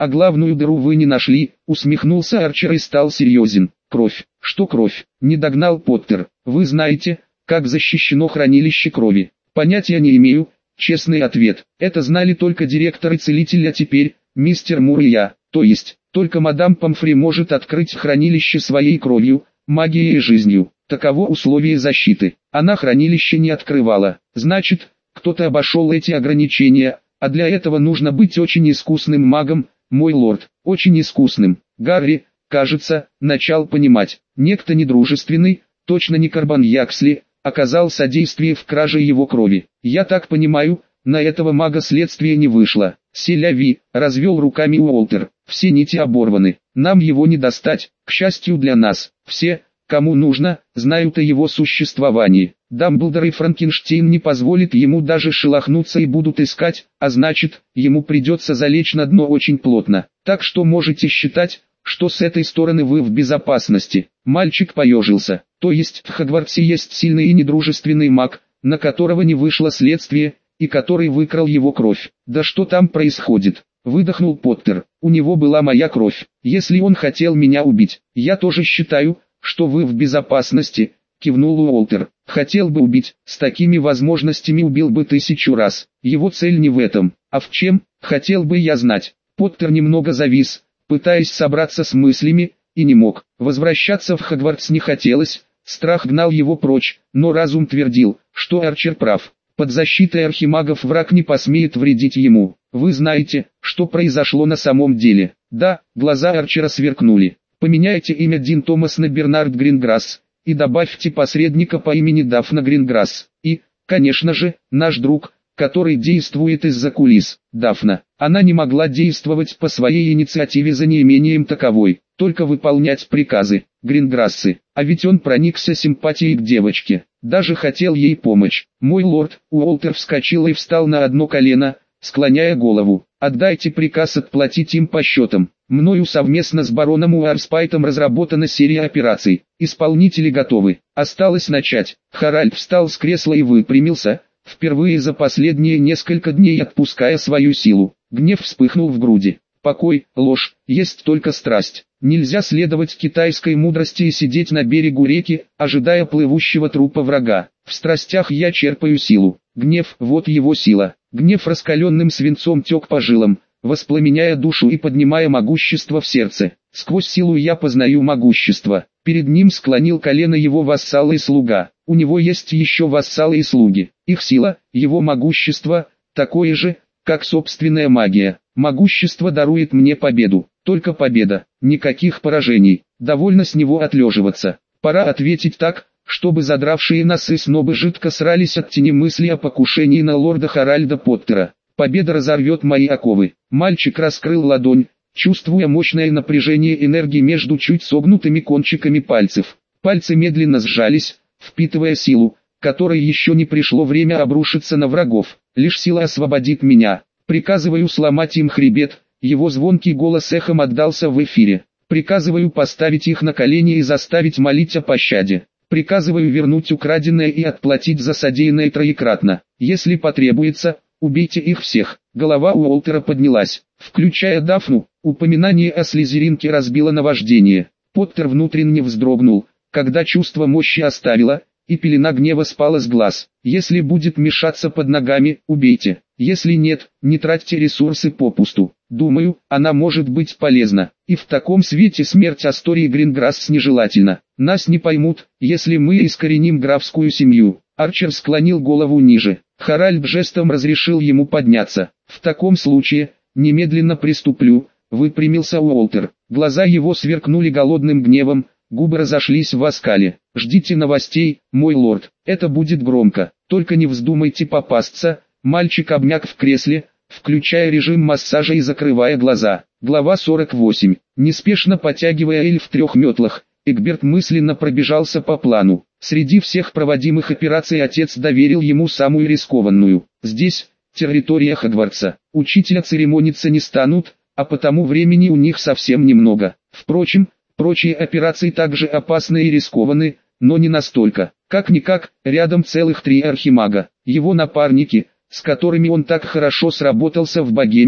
А главную дыру вы не нашли, усмехнулся Арчер и стал серьезен. Кровь. Что кровь? Не догнал Поттер. Вы знаете, как защищено хранилище крови? Понятия не имею. Честный ответ. Это знали только директор и целитель, а теперь, мистер Мур и я. То есть, только мадам Помфри может открыть хранилище своей кровью, магией и жизнью. Таково условие защиты. Она хранилище не открывала. Значит, кто-то обошел эти ограничения, а для этого нужно быть очень искусным магом, мой лорд, очень искусным. Гарри, кажется, начал понимать. Некто недружественный, точно не Карбан Яксли, оказал содействие в краже его крови. Я так понимаю, на этого мага следствие не вышло. Селяви, развел руками Уолтер. Все нити оборваны. Нам его не достать. К счастью для нас, все, кому нужно, знают о его существовании. Дамблдор и Франкенштейн не позволят ему даже шелохнуться и будут искать, а значит, ему придется залечь на дно очень плотно. Так что можете считать, что с этой стороны вы в безопасности. Мальчик поежился. То есть в Хогвартсе есть сильный и недружественный маг, на которого не вышло следствие, и который выкрал его кровь. Да что там происходит? Выдохнул Поттер. У него была моя кровь. Если он хотел меня убить, я тоже считаю, что вы в безопасности, кивнул Уолтер. Хотел бы убить, с такими возможностями убил бы 1000 раз. Его цель не в этом, а в чем, хотел бы я знать. Поттер немного завис, пытаясь собраться с мыслями, и не мог. Возвращаться в Хогвартс не хотелось, страх гнал его прочь, но разум твердил, что Арчер прав. Под защитой архимагов враг не посмеет вредить ему. Вы знаете, что произошло на самом деле? Да, глаза Арчера сверкнули. Поменяйте имя Дин Томас на Бернард Гринграсс, и добавьте посредника по имени Дафна Гринграсс. И, конечно же, наш друг, который действует из-за кулис, Дафна. Она не могла действовать по своей инициативе за неимением таковой, только выполнять приказы. Гринграссы, а ведь он проникся симпатией к девочке, даже хотел ей помочь. Мой лорд, Уолтер вскочил и встал на одно колено, склоняя голову. Отдайте приказ отплатить им по счетам. Мною совместно с бароном Уарспайтом разработана серия операций. Исполнители готовы. Осталось начать. Харальд встал с кресла и выпрямился, впервые за последние несколько дней отпуская свою силу. Гнев вспыхнул в груди. Покой, ложь, есть только страсть. Нельзя следовать китайской мудрости и сидеть на берегу реки, ожидая плывущего трупа врага. В страстях я черпаю силу. Гнев, вот его сила. Гнев раскаленным свинцом тек по жилам, воспламеняя душу и поднимая могущество в сердце. Сквозь силу я познаю могущество. Перед ним склонил колено его вассал и слуга. У него есть еще вассалы и слуги. Их сила, его могущество, такое же, как собственная магия. Могущество дарует мне победу. Только победа, никаких поражений. Довольно с него отлеживаться. Пора ответить так, чтобы задравшие носы снобы жидко срались от тени мысли о покушении на лорда Харальда Поттера. Победа разорвет мои оковы. Мальчик раскрыл ладонь, чувствуя мощное напряжение энергии между чуть согнутыми кончиками пальцев. Пальцы медленно сжались, впитывая силу, которой еще не пришло время обрушиться на врагов. Лишь сила освободит меня. Приказываю сломать им хребет. Его звонкий голос эхом отдался в эфире. Приказываю поставить их на колени и заставить молить о пощаде. Приказываю вернуть украденное и отплатить за содеянное троекратно. Если потребуется, убейте их всех. Голова Уолтера поднялась, включая Дафну. Упоминание о слизеринке разбило наваждение. Поттер внутренне вздрогнул, когда чувство мощи оставило, и пелена гнева спала с глаз. Если будет мешаться под ногами, убейте. Если нет, не тратьте ресурсы попусту. Думаю, она может быть полезна. И в таком свете смерть Астории Гринграсс нежелательна. Нас не поймут, если мы искореним графскую семью. Арчер склонил голову ниже. Харальд жестом разрешил ему подняться. В таком случае, немедленно приступлю, выпрямился Уолтер. Глаза его сверкнули голодным гневом, губы разошлись в оскале. Ждите новостей, мой лорд, это будет громко. Только не вздумайте попасться. Мальчик обмяк в кресле, включая режим массажа и закрывая глаза. Глава 48. Неспешно потягивая эль в 3 метлах, Эгберт мысленно пробежался по плану. Среди всех проводимых операций отец доверил ему самую рискованную. Здесь, территория Хогвартса. Учителя церемониться не станут, а потому времени у них совсем немного. Впрочем, прочие операции также опасны и рискованы, но не настолько. Как-никак, рядом целых 3 архимага. Его напарники, с которыми он так хорошо сработался в Богемии,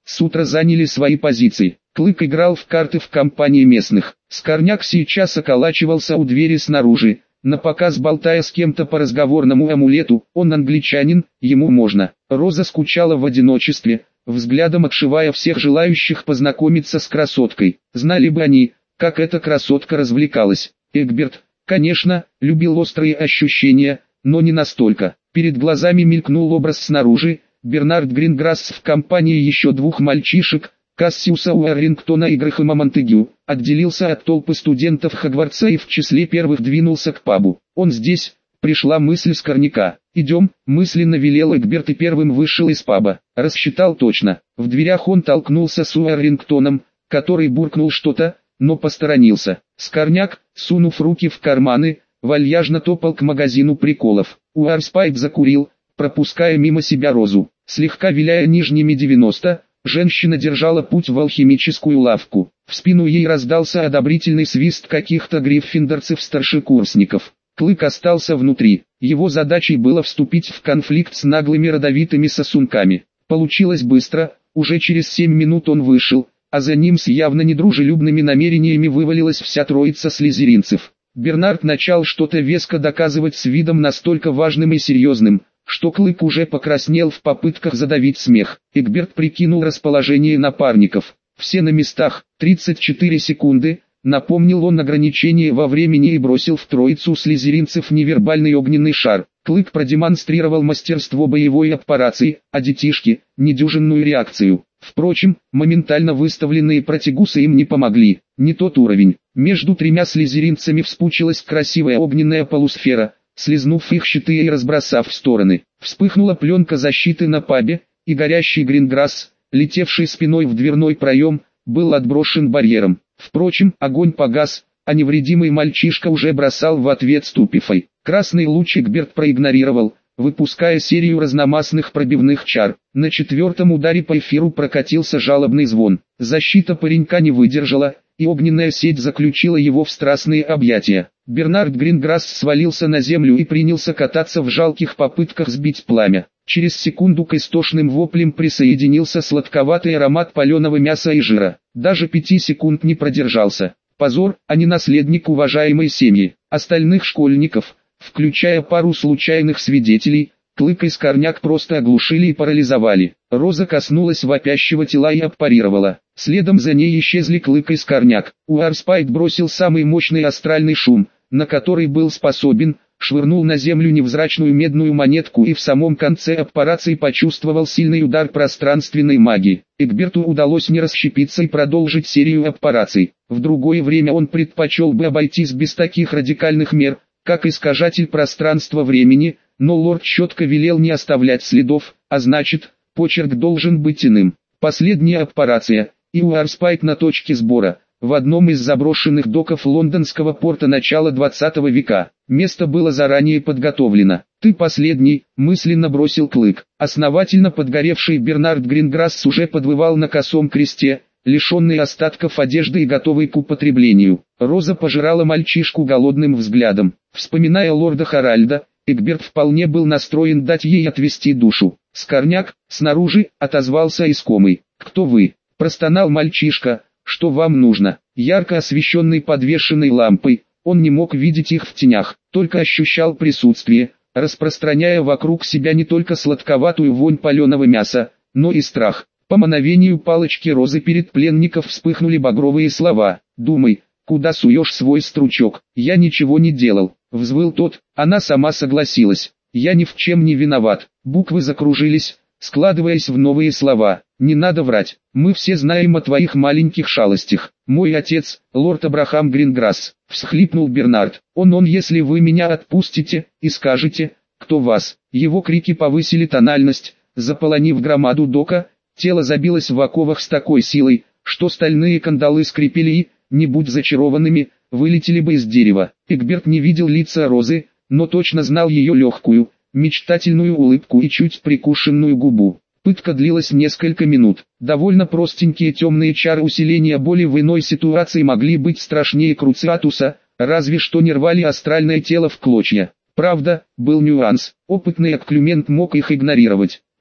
с утра заняли свои позиции. Клык играл в карты в компании местных. Скорняк сейчас околачивался у двери снаружи, напоказ болтая с кем-то по разговорному амулету. Он англичанин, ему можно. Роза скучала в одиночестве, взглядом отшивая всех желающих познакомиться с красоткой. Знали бы они, как эта красотка развлекалась. Эгберт, конечно, любил острые ощущения, но не настолько. Перед глазами мелькнул образ снаружи, Бернард Гринграсс в компании еще двух мальчишек, Кассиуса Уэррингтона и Грэхэма Монтегю, отделился от толпы студентов Хогвартса и в числе первых двинулся к пабу. Он здесь, пришла мысль Скорняка. «Идем», мысленно велел Эгберт и первым вышел из паба. Рассчитал точно. В дверях он толкнулся с Уэррингтоном, который буркнул что-то, но посторонился. Скорняк, сунув руки в карманы, вальяжно топал к магазину приколов. Уэрспайк закурил, пропуская мимо себя Розу. Слегка виляя нижними 90, женщина держала путь в алхимическую лавку. В спину ей раздался одобрительный свист каких-то гриффиндорцев-старшекурсников. Клык остался внутри. Его задачей было вступить в конфликт с наглыми родовитыми сосунками. Получилось быстро, уже через 7 минут он вышел, а за ним с явно недружелюбными намерениями вывалилась вся троица слизеринцев. Бернард начал что-то веско доказывать с видом настолько важным и серьезным, что Клык уже покраснел в попытках задавить смех. Эгберт прикинул расположение напарников. Все на местах, 34 секунды, напомнил он ограничение во времени и бросил в троицу слизеринцев невербальный огненный шар. Клык продемонстрировал мастерство боевой аппарации, а детишки – недюжинную реакцию. Впрочем, моментально выставленные протигусы им не помогли, не тот уровень. Между тремя слизеринцами вспучилась красивая огненная полусфера, слизнув их щиты и разбросав в стороны. Вспыхнула пленка защиты на пабе, и горящий Гринграсс, летевший спиной в дверной проем, был отброшен барьером. Впрочем, огонь погас, а невредимый мальчишка уже бросал в ответ ступифой. Красный луч Эгберт проигнорировал, выпуская серию разномастных пробивных чар. На 4-м ударе по эфиру прокатился жалобный звон. Защита паренька не выдержала, и огненная сеть заключила его в страстные объятия. Бернард Гринграсс свалился на землю и принялся кататься в жалких попытках сбить пламя. Через секунду к истошным воплям присоединился сладковатый аромат паленого мяса и жира. Даже 5 секунд не продержался. Позор, а не наследник уважаемой семьи. Остальных школьников, включая пару случайных свидетелей, Клык и Скорняк просто оглушили и парализовали. Роза коснулась вопящего тела и аппарировала. Следом за ней исчезли Клык и Скорняк. Уэрспайк бросил самый мощный астральный шум, на который был способен, швырнул на землю невзрачную медную монетку и в самом конце операции почувствовал сильный удар пространственной магии. Эгберту удалось не расщепиться и продолжить серию операций. В другое время он предпочел бы обойтись без таких радикальных мер, как искажатель пространства-времени, но лорд четко велел не оставлять следов, а значит, почерк должен быть иным. Последняя операция, и Уэрспайк на точке сбора, в одном из заброшенных доков лондонского порта начала 20 века. Место было заранее подготовлено. «Ты последний», мысленно бросил Клык. Основательно подгоревший Бернард Гринграсс уже подвывал на косом кресте, лишенный остатков одежды и готовый к употреблению. Роза пожирала мальчишку голодным взглядом. Вспоминая лорда Харальда, Эгберт вполне был настроен дать ей отвести душу. «Скорняк, снаружи», отозвался искомый. «Кто вы?» – простонал мальчишка. «Что вам нужно?» Ярко освещенный подвешенной лампой, он не мог видеть их в тенях, только ощущал присутствие, распространяя вокруг себя не только сладковатую вонь паленого мяса, но и страх. По мановению палочки Розы перед пленников вспыхнули багровые слова. «Думай, куда суешь свой стручок?» «Я ничего не делал», — взвыл тот, она сама согласилась. «Я ни в чем не виноват». Буквы закружились, складываясь в новые слова. «Не надо врать, мы все знаем о твоих маленьких шалостях. Мой отец, лорд Абрахам Гринграсс», — всхлипнул Бернард. Он, если вы меня отпустите, и скажете, кто вас». Его крики повысили тональность, заполонив громаду дока. Тело забилось в оковах с такой силой, что стальные кандалы скрипели и, не будь зачарованными, вылетели бы из дерева. Эгберт не видел лица Розы, но точно знал ее легкую, мечтательную улыбку и чуть прикушенную губу. Пытка длилась несколько минут. Довольно простенькие темные чары усиления боли в иной ситуации могли быть страшнее Круциатуса, разве что не рвали астральное тело в клочья. Правда, был нюанс, опытный окклюмент мог их игнорировать.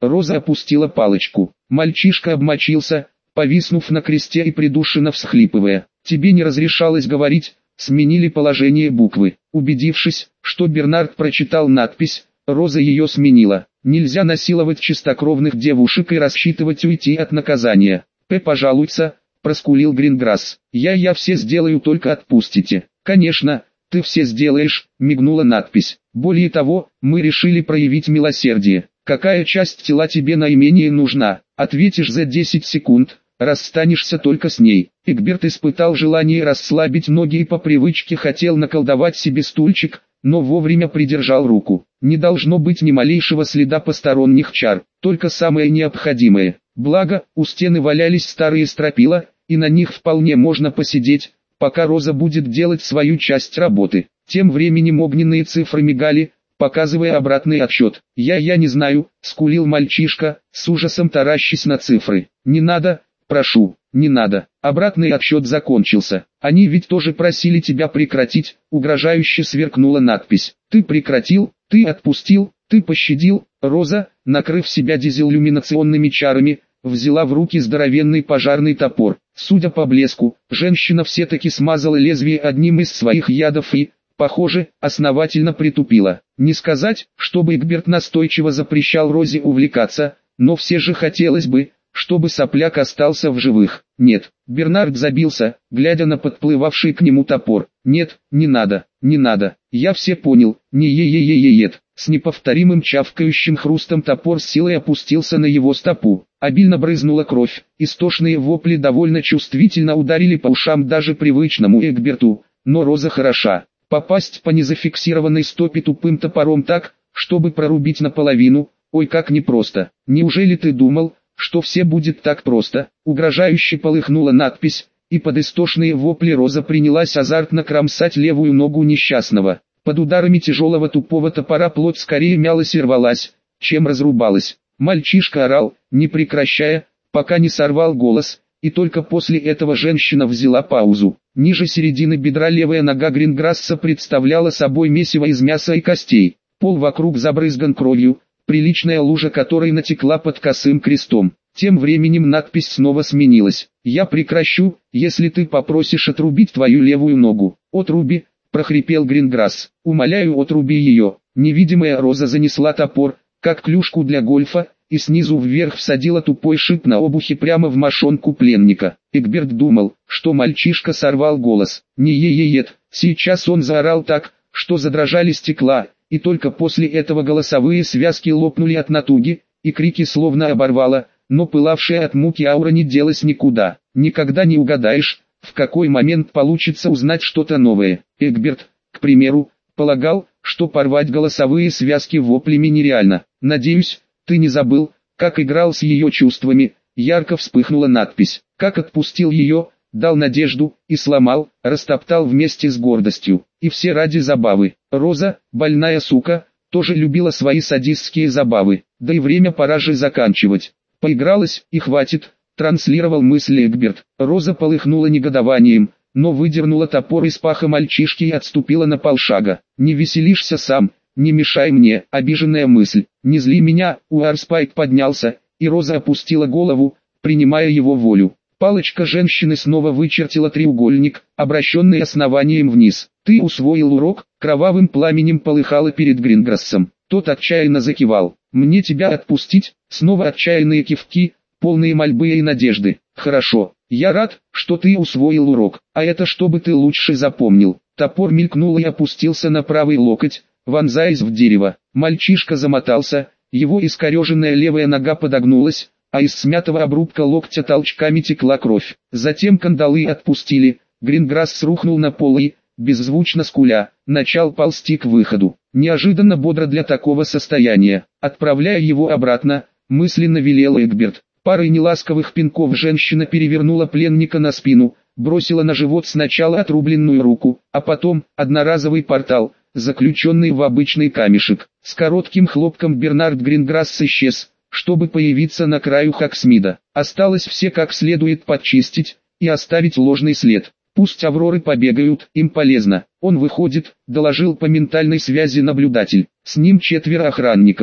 Роза опустила палочку. Мальчишка обмочился, повиснув на кресте и придушенно всхлипывая. «Тебе не разрешалось говорить», сменили положение буквы. Убедившись, что Бернард прочитал надпись, Роза ее сменила. «Нельзя насиловать чистокровных девушек и рассчитывать уйти от наказания». «Пожалуйся», проскулил Гринграсс. «Я все сделаю, только отпустите». «Конечно, ты все сделаешь», мигнула надпись. «Более того, мы решили проявить милосердие. Какая часть тела тебе наименее нужна? Ответишь за 10 секунд, расстанешься только с ней». Эгберт испытал желание расслабить ноги и по привычке хотел наколдовать себе стульчик, но вовремя придержал руку. Не должно быть ни малейшего следа посторонних чар, только самое необходимое. Благо, у стены валялись старые стропила, и на них вполне можно посидеть, пока Роза будет делать свою часть работы. Тем временем огненные цифры мигали, показывая обратный отсчет. «Я не знаю», — скулил мальчишка, с ужасом таращась на цифры. «Не надо, прошу, не надо». Обратный отсчет закончился. «Они ведь тоже просили тебя прекратить», — угрожающе сверкнула надпись. «Ты прекратил, ты отпустил, ты пощадил». Роза, накрыв себя дизеллюминационными чарами, взяла в руки здоровенный пожарный топор. Судя по блеску, женщина все-таки смазала лезвие одним из своих ядов и, похоже, основательно притупила. Не сказать, чтобы Эгберт настойчиво запрещал Розе увлекаться, но все же хотелось бы, чтобы сопляк остался в живых. «Нет», Бернард забился, глядя на подплывавший к нему топор. «Нет, не надо, не надо, я все понял, не е-е-е-е-ет». С неповторимым чавкающим хрустом топор с силой опустился на его стопу. Обильно брызнула кровь, истошные вопли довольно чувствительно ударили по ушам даже привычному Эгберту, но Роза хороша. Попасть по незафиксированной стопе тупым топором так, чтобы прорубить наполовину, ой как непросто. «Неужели ты думал, что все будет так просто?» Угрожающе полыхнула надпись, и под истошные вопли Роза принялась азартно кромсать левую ногу несчастного. Под ударами тяжелого тупого топора плоть скорее мялась и рвалась, чем разрубалась. Мальчишка орал, не прекращая, пока не сорвал голос, и только после этого женщина взяла паузу. Ниже середины бедра левая нога Гринграсса представляла собой месиво из мяса и костей. Пол вокруг забрызган кровью, приличная лужа которой натекла под косым крестом. Тем временем надпись снова сменилась. «Я прекращу, если ты попросишь отрубить твою левую ногу». «Отруби», прохрипел Гринграсс. «Умоляю, отруби ее». Невидимая Роза занесла топор, как клюшку для гольфа, и снизу вверх всадила тупой шип на обухе прямо в мошонку пленника. Эгберт думал, что мальчишка сорвал голос. «Не е-е-ет». Сейчас он заорал так, что задрожали стекла, и только после этого голосовые связки лопнули от натуги, и крики словно оборвало, но пылавшая от муки аура не делась никуда. Никогда не угадаешь, в какой момент получится узнать что-то новое. Эгберт, к примеру, полагал, что порвать голосовые связки воплями нереально. «Надеюсь, ты не забыл, как играл с ее чувствами», ярко вспыхнула надпись. «Как отпустил ее, дал надежду, и сломал, растоптал вместе с гордостью. И все ради забавы». Роза, больная сука, тоже любила свои садистские забавы. Да и время пора же заканчивать. Поигралась, и хватит, транслировал мысли Эгберт. Роза полыхнула негодованием, но выдернула топор из паха мальчишки и отступила на полшага. «Не веселишься сам, не мешай мне», обиженная мысль. «Не зли меня», Уарспайк поднялся, и Роза опустила голову, принимая его волю. Палочка женщины снова вычертила треугольник, обращенный основанием вниз. «Ты усвоил урок», кровавым пламенем полыхало перед Гринграссом. Тот отчаянно закивал. «Мне тебя отпустить?» Снова отчаянные кивки, полные мольбы и надежды. «Хорошо, я рад, что ты усвоил урок, а это чтобы ты лучше запомнил». Топор мелькнул и опустился на правый локоть, вонзаясь в дерево. Мальчишка замотался, его искореженная левая нога подогнулась, а из смятого обрубка локтя толчками текла кровь. Затем кандалы отпустили, Гринграсс рухнул на пол и, беззвучно скуля, начал ползти к выходу. Неожиданно бодро для такого состояния. Отправляя его обратно, мысленно велел Эгберт. Парой неласковых пинков женщина перевернула пленника на спину, бросила на живот сначала отрубленную руку, а потом одноразовый портал, заключенный в обычный камешек. С коротким хлопком Бернард Гринграсс исчез, чтобы появиться на краю Хоксмида. Осталось все как следует подчистить и оставить ложный след. «Пусть Авроры побегают, им полезно». «Он выходит», — доложил по ментальной связи наблюдатель. «С ним 4 охранников.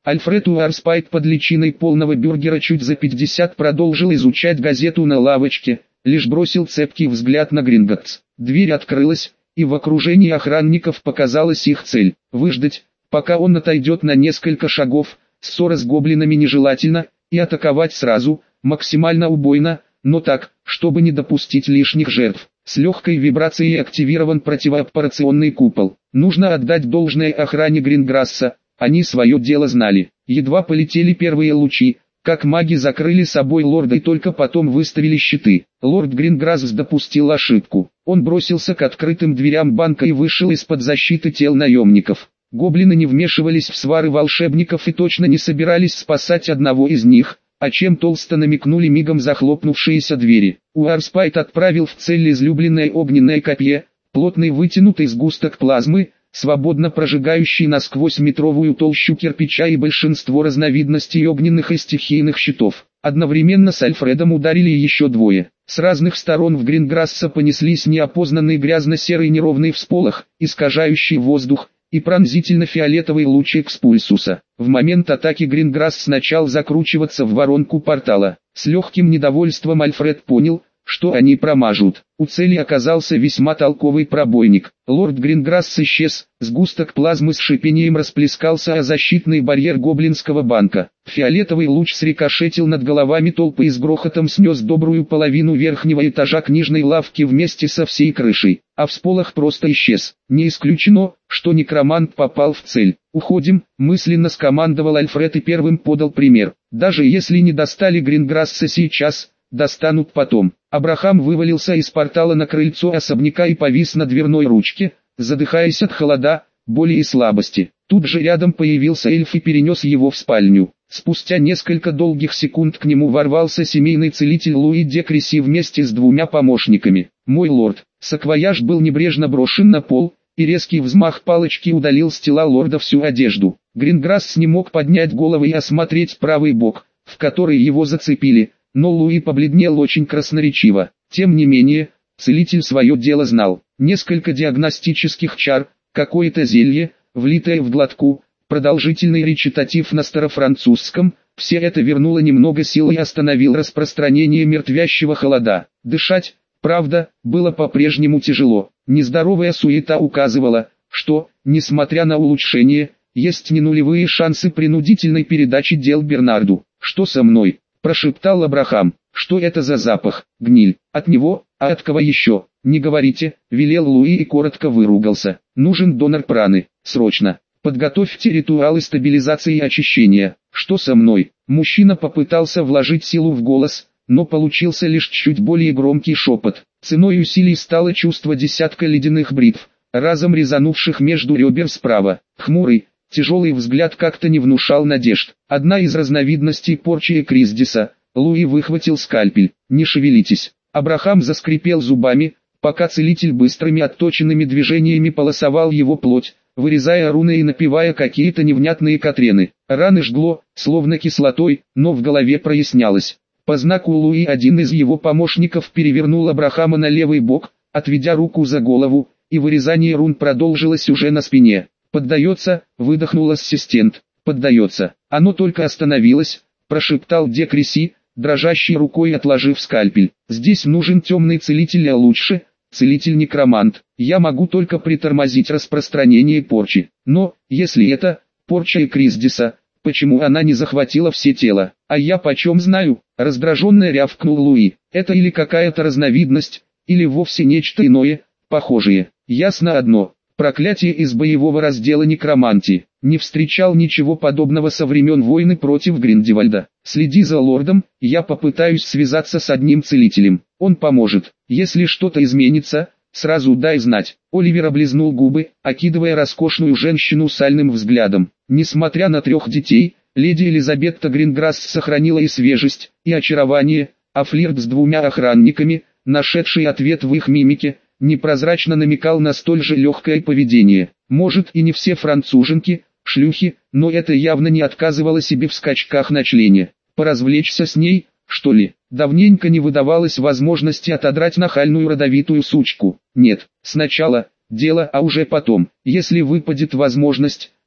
Альфред Уарспайт под личиной полного бюргера чуть за 50 продолжил изучать газету на лавочке, лишь бросил цепкий взгляд на Гринготтс. Дверь открылась, и в окружении охранников показалась их цель – выждать, пока он отойдет на несколько шагов, ссора с гоблинами нежелательно, и атаковать сразу, максимально убойно, но так, чтобы не допустить лишних жертв. С легкой вибрацией активирован противооперационный купол. Нужно отдать должное охране Гринграсса, они свое дело знали. Едва полетели первые лучи, как маги закрыли собой лорда и только потом выставили щиты. Лорд Гринграсс допустил ошибку. Он бросился к открытым дверям банка и вышел из-под защиты тел наемников. Гоблины не вмешивались в свары волшебников и точно не собирались спасать одного из них, о чем толсто намекнули мигом захлопнувшиеся двери. Уарспайт отправил в цель излюбленное огненное копье, плотный вытянутый сгусток плазмы, свободно прожигающий насквозь метровую толщу кирпича и большинство разновидностей огненных и стихийных щитов. Одновременно с Альфредом ударили еще двое. С разных сторон в Гринграсса понеслись неопознанный грязно-серый неровный всполох, искажающий воздух, и пронзительно-фиолетовый луч экспульсуса. В момент атаки Гринграсс начал закручиваться в воронку портала. С легким недовольством Альфред понял, что они промажут. У цели оказался весьма толковый пробойник. Лорд Гринграсс исчез, сгусток плазмы с шипением расплескался о защитный барьер гоблинского банка. Фиолетовый луч срикошетил над головами толпы и с грохотом снес добрую половину верхнего этажа книжной лавки вместе со всей крышей. А всполох просто исчез. Не исключено, что некромант попал в цель. «Уходим», — мысленно скомандовал Альфред и первым подал пример. «Даже если не достали Гринграсса сейчас, достанут потом». Абрахам вывалился из портала на крыльцо особняка и повис на дверной ручке, задыхаясь от холода, боли и слабости. Тут же рядом появился эльф и перенес его в спальню. Спустя несколько долгих секунд к нему ворвался семейный целитель Луи де Креси вместе с двумя помощниками. «Мой лорд». Саквояж был небрежно брошен на пол, и резкий взмах палочки удалил с тела лорда всю одежду. Гринграсс не мог поднять голову и осмотреть правый бок, в который его зацепили, но Луи побледнел очень красноречиво. Тем не менее, целитель свое дело знал. Несколько диагностических чар, какое-то зелье, влитое в глотку, продолжительный речитатив на старофранцузском, все это вернуло немного сил и остановило распространение мертвящего холода. Дышать, правда, было по-прежнему тяжело. Нездоровая суета указывала, что, несмотря на улучшение, есть не нулевые шансы принудительной передачи дел Бернарду. «Что со мной?» – прошептал Абрахам. «Что это за запах? Гниль. От него, а от кого еще? Не говорите», – велел Луи и коротко выругался. «Нужен донор праны. Срочно. Подготовьте ритуалы стабилизации и очищения». «Что со мной?» Мужчина попытался вложить силу в голос, но получился лишь чуть более громкий шепот. Ценой усилий стало чувство десятка ледяных бритв, разом резанувших между ребер справа. Хмурый, тяжелый взгляд как-то не внушал надежд. Одна из разновидностей порчи Экриздиса. Луи выхватил скальпель. «Не шевелитесь». Абрахам заскрипел зубами, пока целитель быстрыми отточенными движениями полосовал его плоть, вырезая руны и напевая какие-то невнятные катрены. Раны жгло, словно кислотой, но в голове прояснялось. По знаку Луи один из его помощников перевернул Абрахама на левый бок, отведя руку за голову, и вырезание рун продолжилось уже на спине. «Поддается», — выдохнул ассистент. «Поддается». «Оно только остановилось», — прошептал де Креси, дрожащей рукой отложив скальпель. «Здесь нужен темный целитель, а лучше, целитель-некромант. Я могу только притормозить распространение порчи. Но, если это порча Экриздиса, почему она не захватила все тело? А я почем знаю?» Раздраженно рявкнул Луи. «Это или какая-то разновидность, или вовсе нечто иное, похожее. Ясно одно. Проклятие из боевого раздела некромантии. Не встречал ничего подобного со времен войны против Гриндевальда. Следи за лордом, я попытаюсь связаться с одним целителем. Он поможет. Если что-то изменится, сразу дай знать». Оливер облизнул губы, окидывая роскошную женщину сальным взглядом. Несмотря на 3 детей, леди Элизабетта Гринграсс сохранила и свежесть, и очарование, а флирт с 2 охранниками, нашедший ответ в их мимике, непрозрачно намекал на столь же легкое поведение. Может, и не все француженки, шлюхи, но это явно не отказывало себе в скачках на члене. Поразвлечься с ней, что ли? Давненько не выдавалось возможности отодрать нахальную родовитую сучку. Нет, сначала дело, а уже потом, если выпадет возможность,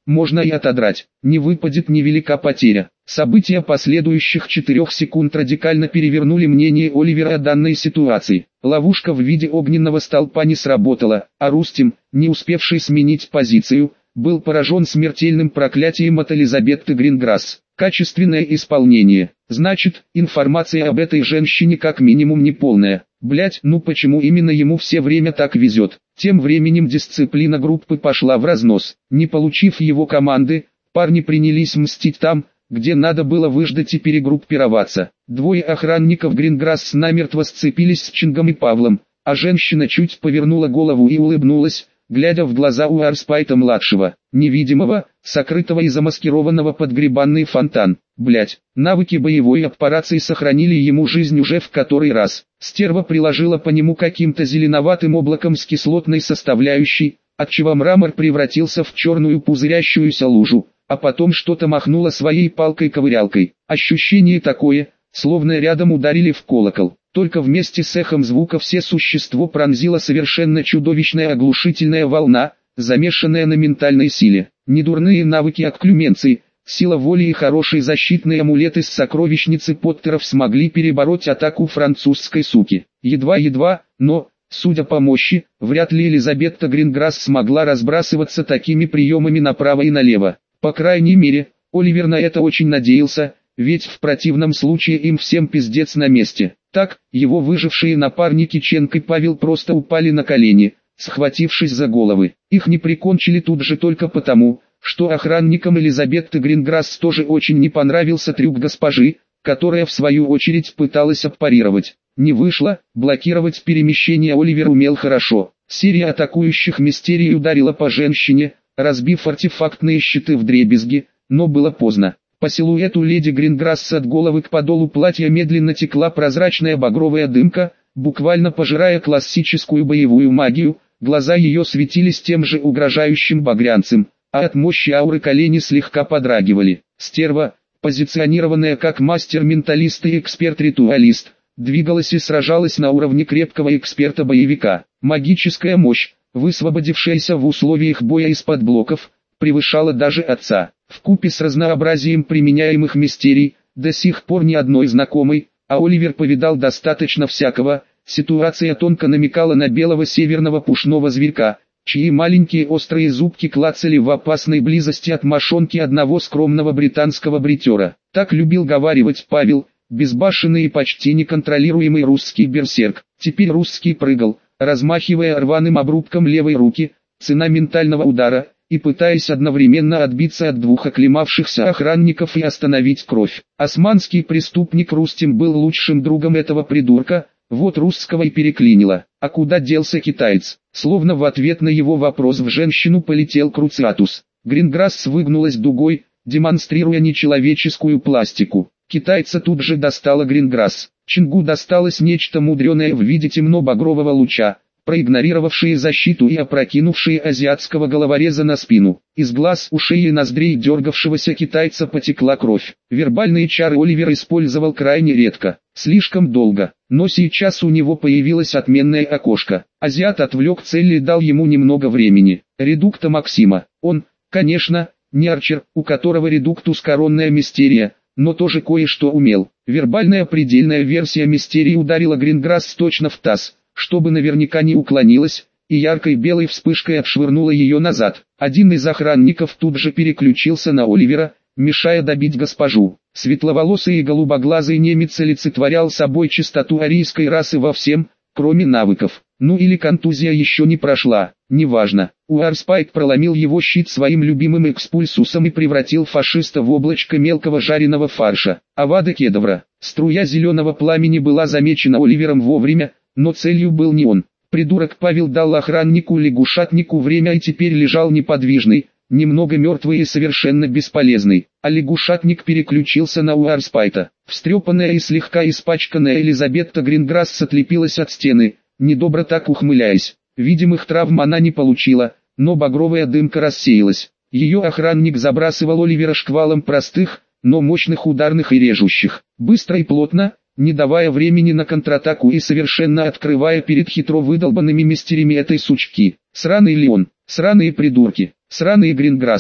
можно и отодрать. Не выпадет невелика потеря. События последующих 4 секунд радикально перевернули мнение Оливера о данной ситуации. Ловушка в виде огненного столпа не сработала, а Рустем, не успевший сменить позицию, был поражен смертельным проклятием от Элизабетты Гринграсс. Качественное исполнение. Значит, информация об этой женщине как минимум неполная. Блять, ну почему именно ему все время так везет? Тем временем дисциплина группы пошла в разнос. Не получив его команды, парни принялись мстить там, где надо было выждать и перегруппироваться. 2 охранников Гринграсс намертво сцепились с Чингом и Павлом, а женщина чуть повернула голову и улыбнулась, глядя в глаза Уарспайта-младшего, невидимого, сокрытого и замаскированного под грибанный фонтан. Блять, навыки боевой операции сохранили ему жизнь уже в который раз. Стерва приложила по нему каким-то зеленоватым облаком с кислотной составляющей, отчего мрамор превратился в черную пузырящуюся лужу, а потом что-то махнуло своей палкой-ковырялкой. Ощущение такое, словно рядом ударили в колокол. Только вместе с эхом звука все существо пронзила совершенно чудовищная оглушительная волна, замешанная на ментальной силе. Недурные навыки окклюменции, сила воли и хороший защитный амулет из сокровищницы Поттеров смогли перебороть атаку французской суки. Едва-едва, но, судя по мощи, вряд ли Элизабетта Гринграсс смогла разбрасываться такими приемами направо и налево. По крайней мере, Оливер на это очень надеялся, ведь в противном случае им всем пиздец на месте. Так, его выжившие напарники Ченк и Павел просто упали на колени, схватившись за головы. Их не прикончили тут же только потому, что охранникам Элизабетты Гринграсс тоже очень не понравился трюк госпожи, которая в свою очередь пыталась отпарировать. Не вышло, блокировать перемещение Оливер умел хорошо. Серия атакующих мистерий ударила по женщине, разбив артефактные щиты вдребезги, но было поздно. По силуэту леди Гринграсс от головы к подолу платья медленно текла прозрачная багровая дымка, буквально пожирая классическую боевую магию, глаза ее светились тем же угрожающим багрянцем, а от мощи ауры колени слегка подрагивали. Стерва, позиционированная как мастер-менталист и эксперт-ритуалист, двигалась и сражалась на уровне крепкого эксперта-боевика. Магическая мощь, высвободившаяся в условиях боя из-под блоков, превышала даже отца. Вкупе с разнообразием применяемых мистерий, до сих пор ни одной знакомой, а Оливер повидал достаточно всякого, ситуация тонко намекала на белого северного пушного зверька, чьи маленькие острые зубки клацали в опасной близости от мошонки одного скромного британского бритера. Так любил говаривать Павел, безбашенный и почти неконтролируемый русский берсерк. Теперь русский прыгал, размахивая рваным обрубком левой руки, цена ментального удара, и пытаясь одновременно отбиться от 2 оклемавшихся охранников и остановить кровь. Османский преступник Рустем был лучшим другом этого придурка, вот русского и переклинило. А куда делся китаец? Словно в ответ на его вопрос в женщину полетел Круциатус. Гринграсс выгнулась дугой, демонстрируя нечеловеческую пластику. Китайца тут же достала Гринграсс. Чингу досталось нечто мудреное в виде темно-багрового луча, проигнорировавшие защиту и опрокинувшие азиатского головореза на спину. Из глаз, ушей и ноздрей дергавшегося китайца потекла кровь. Вербальные чары Оливер использовал крайне редко, слишком долго, но сейчас у него появилось отменное окошко. Азиат отвлек цель и дал ему немного времени. Редукта Максима. Он, конечно, не Арчер, у которого редуктус коронная мистерия, но тоже кое-что умел. Вербальная предельная версия мистерии ударила Гринграсс точно в таз, чтобы наверняка не уклонилась, и яркой белой вспышкой отшвырнула ее назад. Один из охранников тут же переключился на Оливера, мешая добить госпожу. Светловолосый и голубоглазый немец олицетворял собой чистоту арийской расы во всем, кроме навыков. Ну или контузия еще не прошла, неважно. Уарспайт проломил его щит своим любимым экспульсусом и превратил фашиста в облачко мелкого жареного фарша. Авада Кедавра. Струя зеленого пламени была замечена Оливером вовремя, но целью был не он. Придурок Павел дал охраннику-лягушатнику время и теперь лежал неподвижный, немного мертвый и совершенно бесполезный. А лягушатник переключился на Уарспайта. Встрепанная и слегка испачканная Элизабетта Гринграсс отлепилась от стены, недобро так ухмыляясь. Видимых травм она не получила, но багровая дымка рассеялась. Ее охранник забрасывал Оливера шквалом простых, но мощных ударных и режущих. Быстро и плотно, не давая времени на контратаку и совершенно открывая перед хитро выдолбанными мистерями этой сучки. Сраный Леон, сраные придурки, сраные Гринграссы.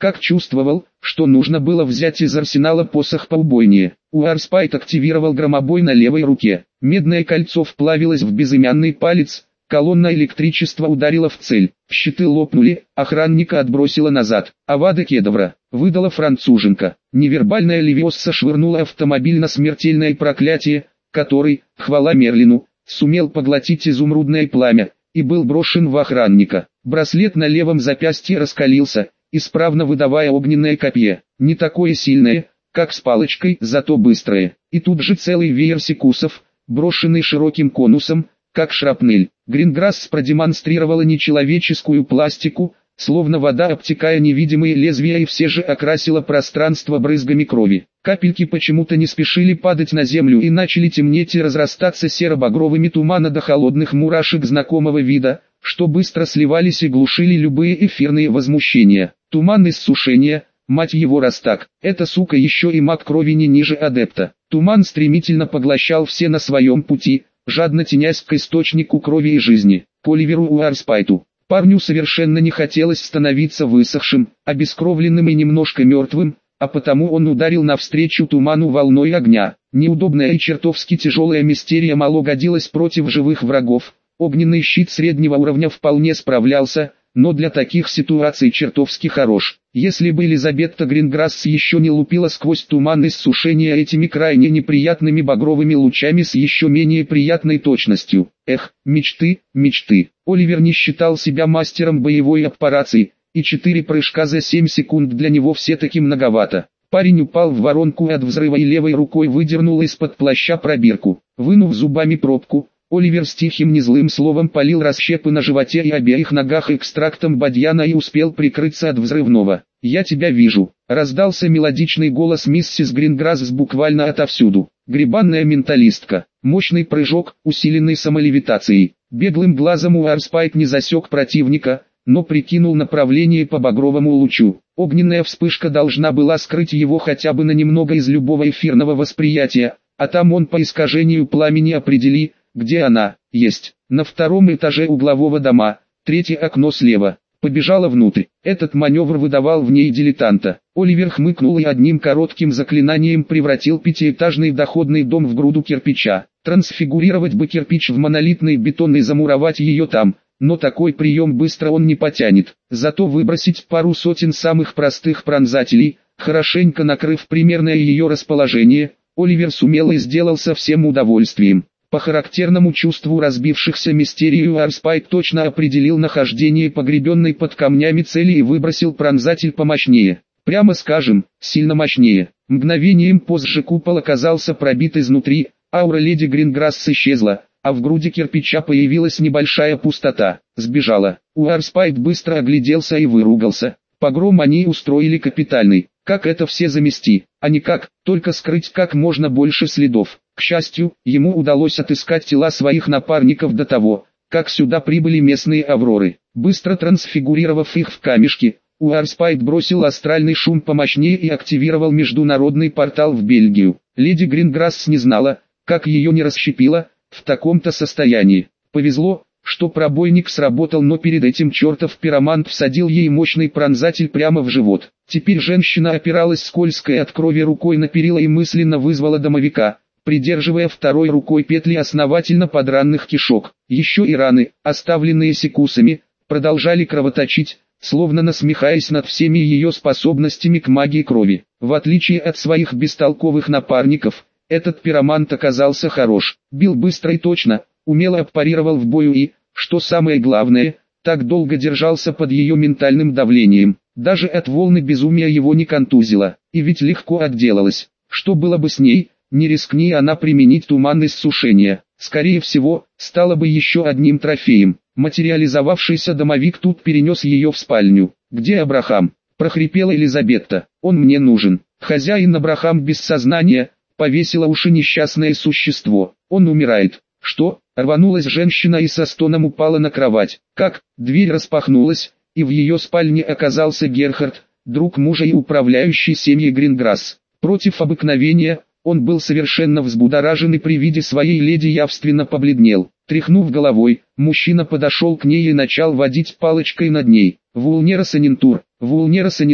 как чувствовал, что нужно было взять из арсенала посох поубойнее. Уарспайт активировал громобой на левой руке. Медное кольцо вплавилось в безымянный палец, колонна электричества ударила в цель. Щиты лопнули, охранника отбросило назад. Авада кедавра, выдала француженка. Невербальная Левиосса швырнула автомобиль на смертельное проклятие, который, хвала Мерлину, сумел поглотить изумрудное пламя, и был брошен в охранника. Браслет на левом запястье раскалился, исправно выдавая огненное копье. Не такое сильное, как с палочкой, зато быстрое. И тут же целый веер секусов, брошенный широким конусом, как шрапнель. Гринграсс продемонстрировала нечеловеческую пластику, словно вода, обтекая невидимые лезвия, и все же окрасила пространство брызгами крови. Капельки почему-то не спешили падать на землю и начали темнеть и разрастаться серо-багровыми тумана до холодных мурашек знакомого вида, что быстро сливались и глушили любые эфирные возмущения. Туман иссушения, мать его раз так, эта сука еще и маг крови не ниже адепта. Туман стремительно поглощал все на своем пути, жадно тянясь к источнику крови и жизни, к Оливеру Уарспайту. Парню совершенно не хотелось становиться высохшим, обескровленным и немножко мертвым, а потому он ударил навстречу туману волной огня. Неудобная и чертовски тяжелая мистерия мало годилась против живых врагов. Огненный щит среднего уровня вполне справлялся, но для таких ситуаций чертовски хорош. Если бы Элизабетта Гринграсс еще не лупила сквозь туман иссушения этими крайне неприятными багровыми лучами с еще менее приятной точностью. Эх, мечты, мечты. Оливер не считал себя мастером боевой операции, и 4 прыжка за 7 секунд для него все-таки многовато. Парень упал в воронку от взрыва и левой рукой выдернул из-под плаща пробирку. Вынув зубами пробку, Оливер с тихим незлым словом полил расщепы на животе и обеих ногах экстрактом бадьяна и успел прикрыться от взрывного. «Я тебя вижу», — раздался мелодичный голос миссис Гринграсс буквально отовсюду. Грибанная менталистка. Мощный прыжок, усиленный самолевитацией. Беглым глазом Уарспайт не засек противника, но прикинул направление по багровому лучу. Огненная вспышка должна была скрыть его хотя бы на немного из любого эфирного восприятия, а там он по искажению пламени определи, где она есть. На втором этаже углового дома, 3-е окно слева. Побежала внутрь. Этот маневр выдавал в ней дилетанта. Оливер хмыкнул и одним коротким заклинанием превратил 5-этажный доходный дом в груду кирпича. Трансфигурировать бы кирпич в монолитный бетон и замуровать ее там, но такой прием быстро он не потянет. Зато выбросить пару сотен самых простых пронзателей, хорошенько накрыв примерное ее расположение, Оливер сумел и сделал со всем удовольствием. По характерному чувству разбившихся мистерию Уарспайт точно определил нахождение погребенной под камнями цели и выбросил пронзатель помощнее. Прямо скажем, сильно мощнее. Мгновением позже купол оказался пробит изнутри, аура леди Гринграсс исчезла, а в груди кирпича появилась небольшая пустота. Сбежала. Уарспайт быстро огляделся и выругался. Погром они устроили капитальный. Как это все замести, а никак, только скрыть как можно больше следов. К счастью, ему удалось отыскать тела своих напарников до того, как сюда прибыли местные авроры. Быстро трансфигурировав их в камешки, Уарспайт бросил астральный шум помощнее и активировал международный портал в Бельгию. Леди Гринграсс не знала, как ее не расщепило, в таком-то состоянии. Повезло, что пробойник сработал, но перед этим чертов пиромант всадил ей мощный пронзатель прямо в живот. Теперь женщина опиралась скользкой от крови рукой на перила и мысленно вызвала домовика, придерживая второй рукой петли основательно подранных кишок. Еще и раны, оставленные секусами, продолжали кровоточить, словно насмехаясь над всеми ее способностями к магии крови. В отличие от своих бестолковых напарников, этот пиромант оказался хорош, бил быстро и точно, умело отпарировал в бою и, что самое главное, так долго держался под ее ментальным давлением. Даже от волны безумия его не контузило, и ведь легко отделалась. Что было бы с ней, не рискни она применить туман иссушения, скорее всего, стало бы еще одним трофеем. Материализовавшийся домовик тут перенес ее в спальню. «Где Абрахам?» – прохрипела Элизабетта. «Он мне нужен». Хозяин Абрахам без сознания, повесило уши несчастное существо. «Он умирает». «Что?» – рванулась женщина и со стоном упала на кровать. «Как?» Дверь распахнулась, и в ее спальне оказался Герхард, друг мужа и управляющий семьей Гринграсс. Против обыкновения, он был совершенно взбудоражен и при виде своей леди явственно побледнел. Тряхнув головой, мужчина подошел к ней и начал водить палочкой над ней. «Вулнера Санинтур, Вулнера Санинтур»,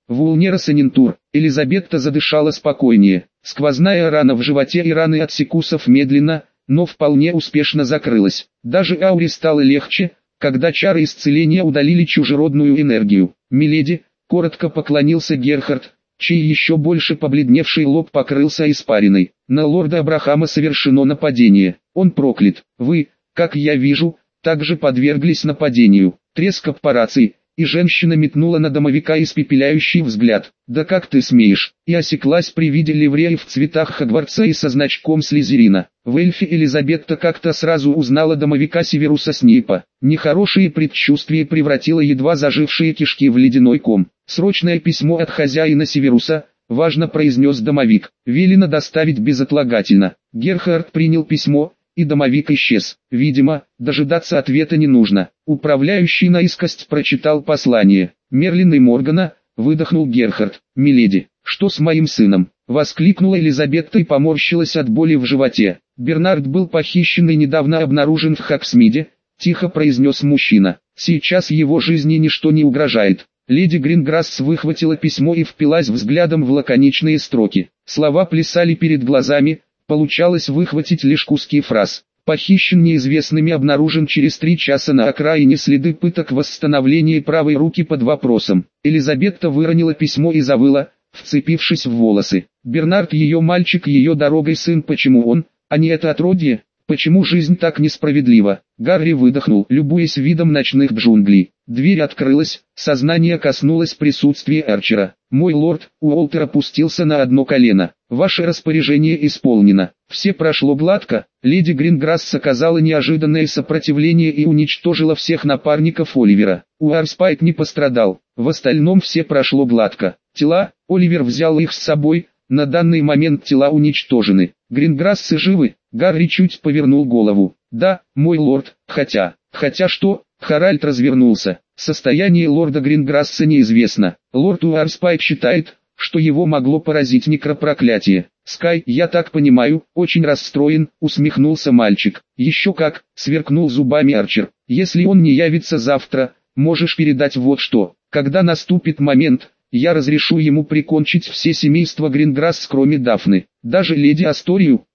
Вулнера Санинтур. Елизабетта задышала спокойнее. Сквозная рана в животе и раны от секусов медленно, но вполне успешно закрылась. Даже ауре стало легче, когда чары исцеления удалили чужеродную энергию. «Миледи», — коротко поклонился Герхард, чей еще больше побледневший лоб покрылся испариной. «На лорда Абрахама совершено нападение. Он проклят. Вы, как я вижу, также подверглись нападению». Треск аппарации, и женщина метнула на домовика испепеляющий взгляд. «Да как ты смеешь?» И осеклась при виде ливреи в цветах Хогвартса и со значком Слизерина. В эльфе Елизабетта как-то сразу узнала домовика Северуса Снейпа. Нехорошее предчувствие превратило едва зажившие кишки в ледяной ком. «Срочное письмо от хозяина Северуса», — важно произнес домовик. «Велено доставить безотлагательно». Герхард принял письмо, и домовик исчез. Видимо, дожидаться ответа не нужно. Управляющий наискость прочитал послание. «Мерлин и Моргана», — выдохнул Герхард. «Миледи, что с моим сыном?» — воскликнула Елизабетта и поморщилась от боли в животе. «Бернард был похищен и недавно обнаружен в Хоксмиде», — тихо произнес мужчина. «Сейчас его жизни ничто не угрожает». Леди Гринграсс выхватила письмо и впилась взглядом в лаконичные строки. Слова плясали перед глазами, получалось выхватить лишь куски фраз. «Похищен неизвестными, обнаружен через 3 часа на окраине, следы пыток, восстановление правой руки под вопросом». Елизабетта выронила письмо и завыла, вцепившись в волосы. «Бернард ее мальчик, ее дорогой сын, почему он, а не это отродье? Почему жизнь так несправедлива?» Гарри выдохнул, любуясь видом ночных джунглей. Дверь открылась, сознание коснулось присутствия Арчера. «Мой лорд», — Уолтер опустился на одно колено. «Ваше распоряжение исполнено». Все прошло гладко. Леди Гринграсс оказала неожиданное сопротивление и уничтожила всех напарников Оливера. Уарспайк не пострадал. В остальном все прошло гладко. Тела, Оливер взял их с собой, на данный момент тела уничтожены. Гринграссы живы? Гарри чуть повернул голову. «Да, мой лорд, хотя что?» Харальд развернулся. «Состояние лорда Гринграсса неизвестно. Лорд Уарспайк считает, что его могло поразить некропроклятие. Скай, я так понимаю, очень расстроен», — усмехнулся мальчик. «Еще как», — сверкнул зубами Арчер. «Если он не явится завтра, можешь передать вот что. Когда наступит момент, я разрешу ему прикончить все семейства Гринграсс, кроме Дафны. Даже леди Асторию.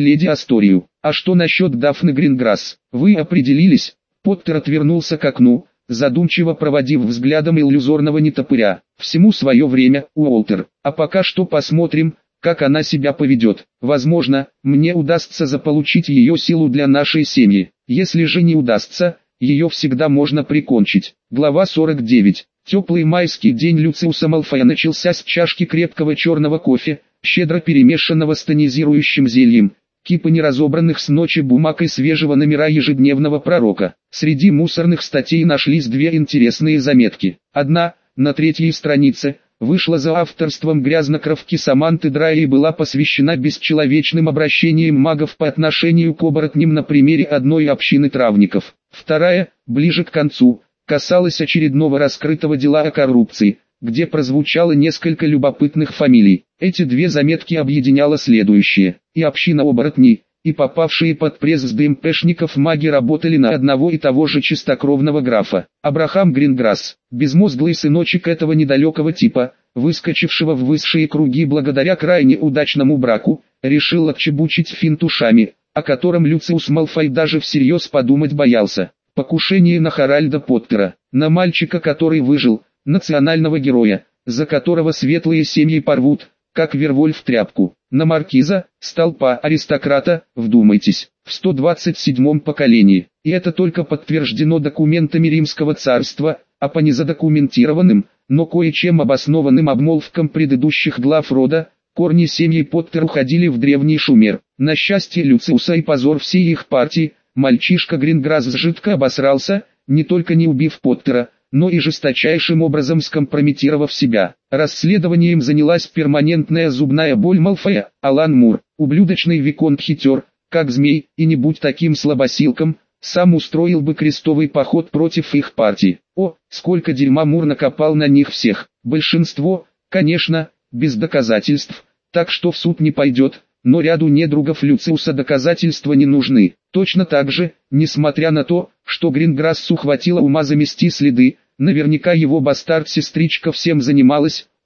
А что насчет Дафны Гринграсс? Вы определились?» Поттер отвернулся к окну, задумчиво проводив взглядом иллюзорного нетопыря. «Всему свое время, Уолтер. А пока что посмотрим, как она себя поведет. Возможно, мне удастся заполучить ее силу для нашей семьи. Если же не удастся, ее всегда можно прикончить». Глава 49. Теплый майский день Люциуса Малфоя начался с чашки крепкого черного кофе, щедро перемешанного с тонизирующим зельем, кипа неразобранных с ночи бумаг и свежего номера ежедневного пророка. Среди мусорных статей нашлись 2 интересные заметки. Одна, на 3-й странице, вышла за авторством грязнокровки Саманты Драй и была посвящена бесчеловечным обращениям магов по отношению к оборотням на примере одной общины травников. Вторая, ближе к концу, касалась очередного раскрытого дела о коррупции, где прозвучало несколько любопытных фамилий. Эти 2 заметки объединяло следующее: и община оборотней, и попавшие под пресс ДМПшников маги работали на одного и того же чистокровного графа. Абрахам Гринграсс, безмозглый сыночек этого недалекого типа, выскочившего в высшие круги благодаря крайне удачному браку, решил отчебучить финт ушами, о котором Люциус Малфой даже всерьез подумать боялся. Покушение на Харальда Поттера, на мальчика, который выжил, национального героя, за которого светлые семьи порвут, как Вервольф тряпку, на маркиза, столпа аристократа, вдумайтесь, в 127-м поколении. И это только подтверждено документами Римского царства, а по незадокументированным, но кое-чем обоснованным обмолвкам предыдущих глав рода, корни семьи Поттер уходили в древний Шумер. На счастье Люциуса и позор всей их партии, мальчишка Гринграсс жидко обосрался, не только не убив Поттера, но и жесточайшим образом скомпрометировав себя. Расследованием занялась перманентная зубная боль Малфоя, Алан Мур, ублюдочный виконт-хитер, как змей, и не будь таким слабосилком, сам устроил бы крестовый поход против их партии. О, сколько дерьма Мур накопал на них всех. Большинство, конечно, без доказательств, так что в суд не пойдет, но ряду недругов Люциуса доказательства не нужны. Точно так же, несмотря на то, что Гринграссу хватило ума замести следы, наверняка его бастард-сестричка всем занималась,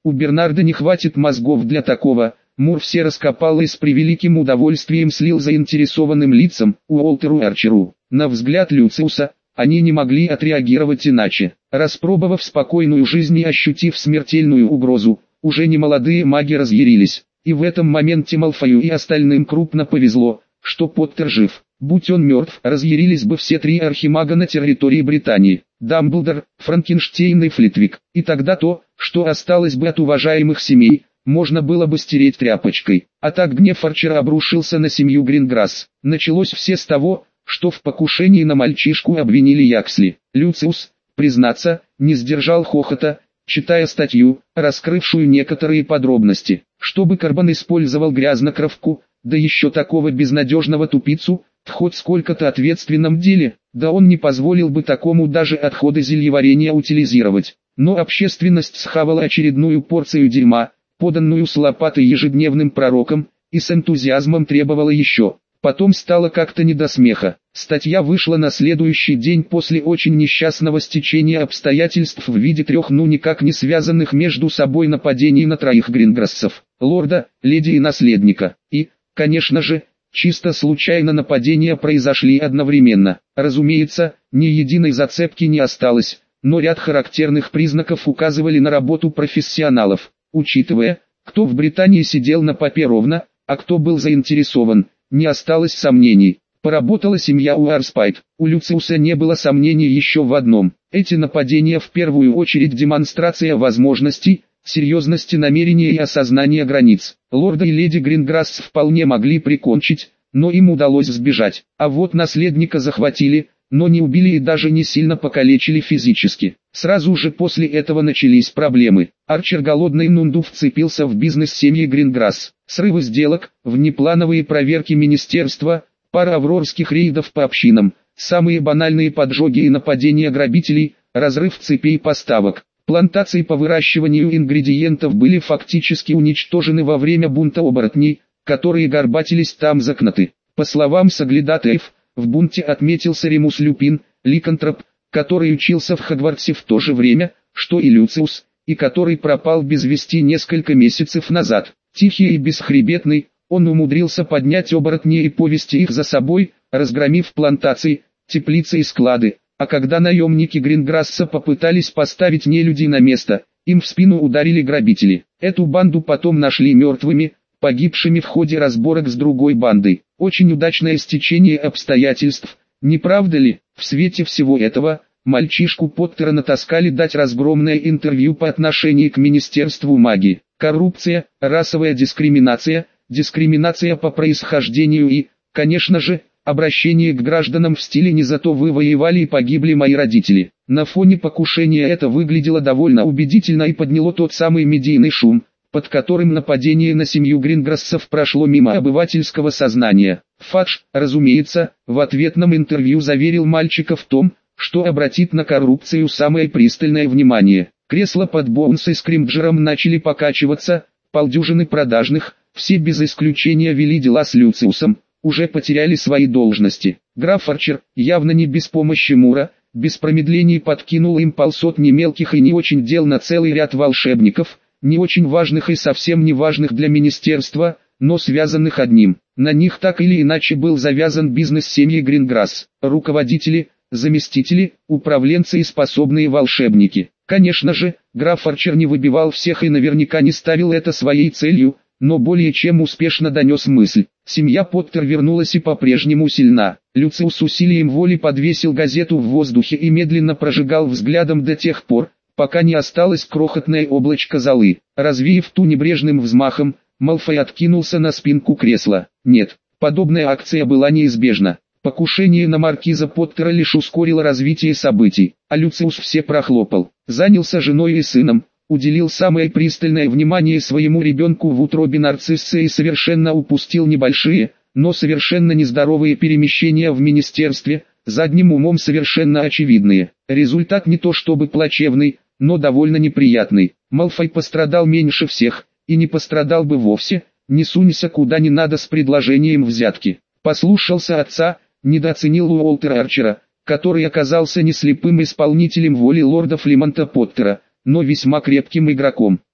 У Бернарда не хватит мозгов для такого. Мур все раскопал и с превеликим удовольствием слил заинтересованным лицам, Уолтеру Арчеру. На взгляд Люциуса, они не могли отреагировать иначе. Распробовав спокойную жизнь и ощутив смертельную угрозу, уже немолодые маги разъярились. И в этом моменте Малфою и остальным крупно повезло, что Поттер жив. Будь он мертв, разъярились бы все три архимага на территории Британии: Дамблдор, Франкенштейн и Флитвик. И тогда то, что осталось бы от уважаемых семей, можно было бы стереть тряпочкой. А так гнев Арчера обрушился на семью Гринграсс. Началось все с того, что в покушении на мальчишку обвинили Яксли. Люциус, признаться, не сдержал хохота, читая статью, раскрывшую некоторые подробности. Чтобы Карбон использовал грязнокровку, да еще такого безнадежного тупицу, в хоть сколько-то ответственном деле, да он не позволил бы такому даже отходы зельеварения утилизировать. Но общественность схавала очередную порцию дерьма, поданную с лопатой ежедневным пророком, и с энтузиазмом требовала еще. Потом стало как-то не до смеха. Статья вышла на следующий день после очень несчастного стечения обстоятельств в виде трех никак не связанных между собой нападений на троих Гринграссов: лорда, леди и наследника. И, конечно же, чисто случайно нападения произошли одновременно. Разумеется, ни единой зацепки не осталось, но ряд характерных признаков указывали на работу профессионалов. Учитывая, кто в Британии сидел на попе ровно, а кто был заинтересован, не осталось сомнений. Поработала семья Уарспайт. У Люциуса не было сомнений еще в одном: эти нападения в первую очередь демонстрация возможностей, серьезности намерения и осознания границ. Лорда и леди Гринграсс вполне могли прикончить, но им удалось сбежать. А вот наследника захватили, но не убили и даже не сильно покалечили физически. Сразу же после этого начались проблемы. Арчер голодный Нунду вцепился в бизнес семьи Гринграсс. Срывы сделок, внеплановые проверки министерства, пара аврорских рейдов по общинам, самые банальные поджоги и нападения грабителей, разрыв цепей поставок. Плантации по выращиванию ингредиентов были фактически уничтожены во время бунта оборотней, которые горбатились там загнаты. По словам соглядатаев, в бунте отметился Ремус Люпин, ликантроп, который учился в Хогвартсе в то же время, что и Люциус, и который пропал без вести несколько месяцев назад. Тихий и бесхребетный, он умудрился поднять оборотней и повести их за собой, разгромив плантации, теплицы и склады. А когда наемники Гринграсса попытались поставить нелюдей на место, им в спину ударили грабители. Эту банду потом нашли мертвыми, погибшими в ходе разборок с другой бандой. Очень удачное стечение обстоятельств, не правда ли? В свете всего этого, мальчишку Поттера натаскали дать разгромное интервью по отношению к Министерству магии. Коррупция, расовая дискриминация, дискриминация по происхождению и, конечно же, обращение к гражданам в стиле «не за то вы воевали и погибли мои родители». На фоне покушения это выглядело довольно убедительно и подняло тот самый медийный шум, под которым нападение на семью Гринграссов прошло мимо обывательского сознания. Фадж, разумеется, в ответном интервью заверил мальчика в том, что обратит на коррупцию самое пристальное внимание. Кресла под Боунс и Скримджером начали покачиваться, полдюжины продажных, все без исключения вели дела с Люциусом, уже потеряли свои должности. Граф Арчер, явно не без помощи Мура, без промедлений подкинул им полсотни мелких и не очень дел на целый ряд волшебников, не очень важных и совсем не важных для министерства, но связанных одним. На них так или иначе был завязан бизнес семьи Гринграсс. Руководители, заместители, управленцы и способные волшебники. Конечно же, граф Арчер не выбивал всех и наверняка не ставил это своей целью, но более чем успешно донес мысль. Семья Поттер вернулась и по-прежнему сильна. Люциус усилием воли подвесил газету в воздухе и медленно прожигал взглядом до тех пор, пока не осталось крохотное облачко золы. Развеяв ту небрежным взмахом, Малфой откинулся на спинку кресла. Нет, подобная акция была неизбежна. Покушение на маркиза Поттера лишь ускорило развитие событий, а Люциус все прохлопал. Занялся женой и сыном, уделил самое пристальное внимание своему ребенку в утробе Нарциссы и совершенно упустил небольшие, но совершенно нездоровые перемещения в министерстве, задним умом совершенно очевидные. Результат не то чтобы плачевный, но довольно неприятный. Малфой пострадал меньше всех, и не пострадал бы вовсе, не сунься куда не надо с предложением взятки. Послушался отца, недооценил Уолтера Арчера, который оказался не слепым исполнителем воли лорда Флемонта Поттера, но весьма крепким игроком.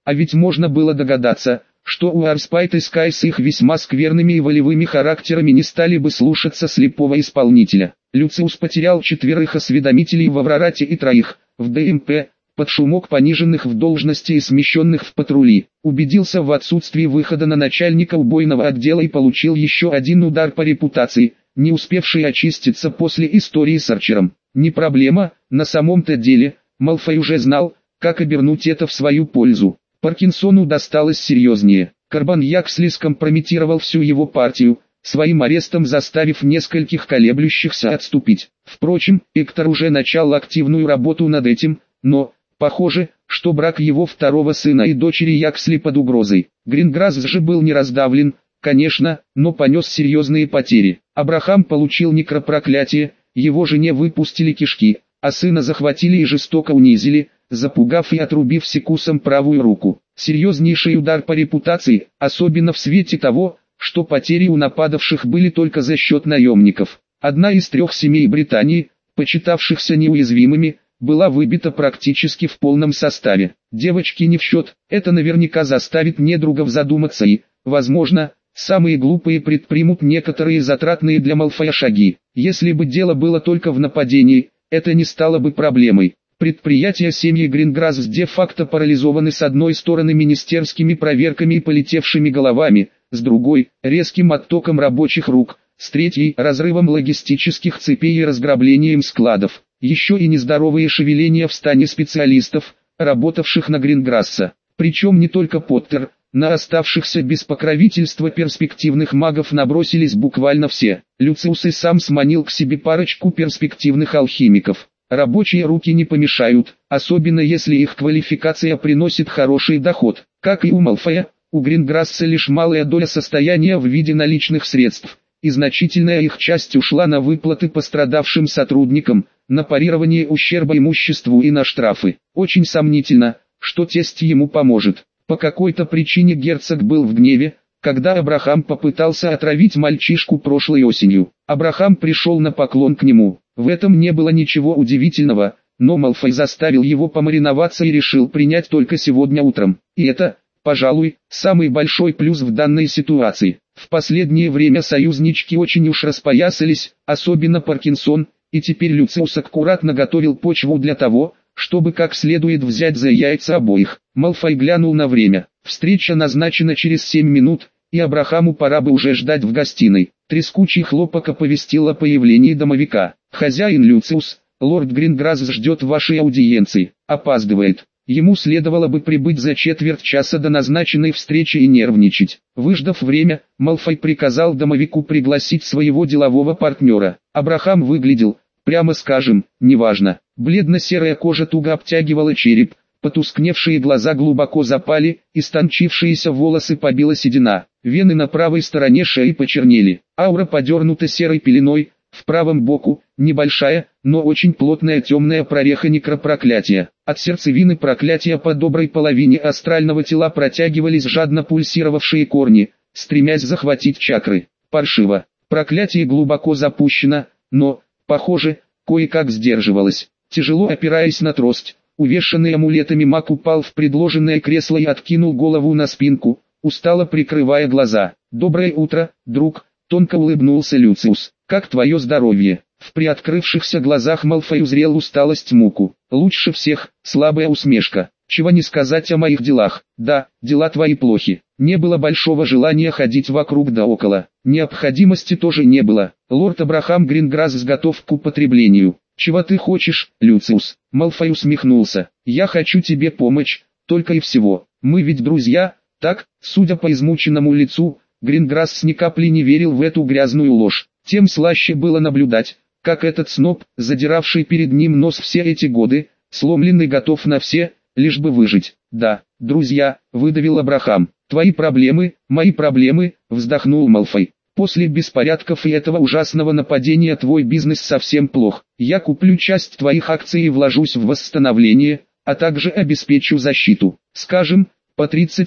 А ведь можно было догадаться, что у Арспайт и Скай с их весьма скверными и волевыми характерами не стали бы слушаться слепого исполнителя. Люциус потерял 4 осведомителей в Аврорате и 3 в ДМП, под шумок пониженных в должности и смещенных в патрули. Убедился в отсутствии выхода на начальника убойного отдела и получил еще один удар по репутации, не успевший очиститься после истории с Арчером. Не проблема, на самом-то деле, Малфой уже знал, как обернуть это в свою пользу. Паркинсону досталось серьезнее. Карбоньяксли скомпрометировал всю его партию, своим арестом заставив нескольких колеблющихся отступить. Впрочем, Эктор уже начал активную работу над этим, но, похоже, что брак его второго сына и дочери Яксли под угрозой. Гринграсс же был не раздавлен, конечно, но понес серьезные потери. Абрахам получил некропроклятие, его жене выпустили кишки, а сына захватили и жестоко унизили, запугав и отрубив секусом правую руку. Серьезнейший удар по репутации, особенно в свете того, что потери у нападавших были только за счет наемников. Одна из 3 семей Британии, почитавшихся неуязвимыми, была выбита практически в полном составе. Девочки не в счет, это наверняка заставит недругов задуматься и, возможно, самые глупые предпримут некоторые затратные для Малфоя шаги. Если бы дело было только в нападении, это не стало бы проблемой. Предприятия семьи Гринграсс де-факто парализованы с одной стороны министерскими проверками и полетевшими головами, с другой – резким оттоком рабочих рук, с третьей – разрывом логистических цепей и разграблением складов. Еще и нездоровые шевеления в стане специалистов, работавших на Гринграсса. Причем не только Поттер, на оставшихся без покровительства перспективных магов набросились буквально все. Люциус и сам сманил к себе парочку перспективных алхимиков. Рабочие руки не помешают, особенно если их квалификация приносит хороший доход. Как и у Малфоя, у Гринграсса лишь малая доля состояния в виде наличных средств, и значительная их часть ушла на выплаты пострадавшим сотрудникам, на парирование ущерба имуществу и на штрафы. Очень сомнительно, что тесть ему поможет. По какой-то причине герцог был в гневе, когда Абрахам попытался отравить мальчишку прошлой осенью. Абрахам пришел на поклон к нему. В этом не было ничего удивительного, но Малфой заставил его помариноваться и решил принять только сегодня утром. И это, пожалуй, самый большой плюс в данной ситуации. В последнее время союзнички очень уж распоясались, особенно Паркинсон, и теперь Люциус аккуратно готовил почву для того, чтобы как следует взять за яйца обоих. Малфой глянул на время. Встреча назначена через 7 минут, и Абрахаму пора бы уже ждать в гостиной. Трескучий хлопок оповестил о появлении домовика. «Хозяин Люциус, лорд Гринграсс ждет вашей аудиенции. Опаздывает. Ему следовало бы прибыть за четверть часа до назначенной встречи и нервничать». Выждав время, Малфой приказал домовику пригласить своего делового партнера. Абрахам выглядел, прямо скажем, неважно. Бледно-серая кожа туго обтягивала череп, потускневшие глаза глубоко запали, истончившиеся волосы побила седина. Вены на правой стороне шеи почернели. Аура подернута серой пеленой, в правом боку – небольшая, но очень плотная темная прореха некропроклятия. От сердцевины проклятия по доброй половине астрального тела протягивались жадно пульсировавшие корни, стремясь захватить чакры. Паршиво. Проклятие глубоко запущено, но, похоже, кое-как сдерживалось. Тяжело опираясь на трость, увешанный амулетами маг упал в предложенное кресло и откинул голову на спинку, устало прикрывая глаза. «Доброе утро, друг», — тонко улыбнулся Люциус. «Как твое здоровье?» В приоткрывшихся глазах Малфой узрел усталость, муку. «Лучше всех», — слабая усмешка. «Чего не сказать о моих делах. Да, дела твои плохи. Не было большого желания ходить вокруг да около. Необходимости тоже не было. Лорд Абрахам Гринграсс готов к употреблению. Чего ты хочешь, Люциус?» Малфой усмехнулся. «Я хочу тебе помочь, только и всего. Мы ведь друзья, так?» Судя по измученному лицу, Гринграсс ни капли не верил в эту грязную ложь. Тем слаще было наблюдать, как этот сноб, задиравший перед ним нос все эти годы, сломленный готов на все, лишь бы выжить. «Да, друзья», — выдавил Абрахам. «Твои проблемы, мои проблемы», — вздохнул Малфой. «После беспорядков и этого ужасного нападения твой бизнес совсем плох. Я куплю часть твоих акций и вложусь в восстановление, а также обеспечу защиту. Скажем, по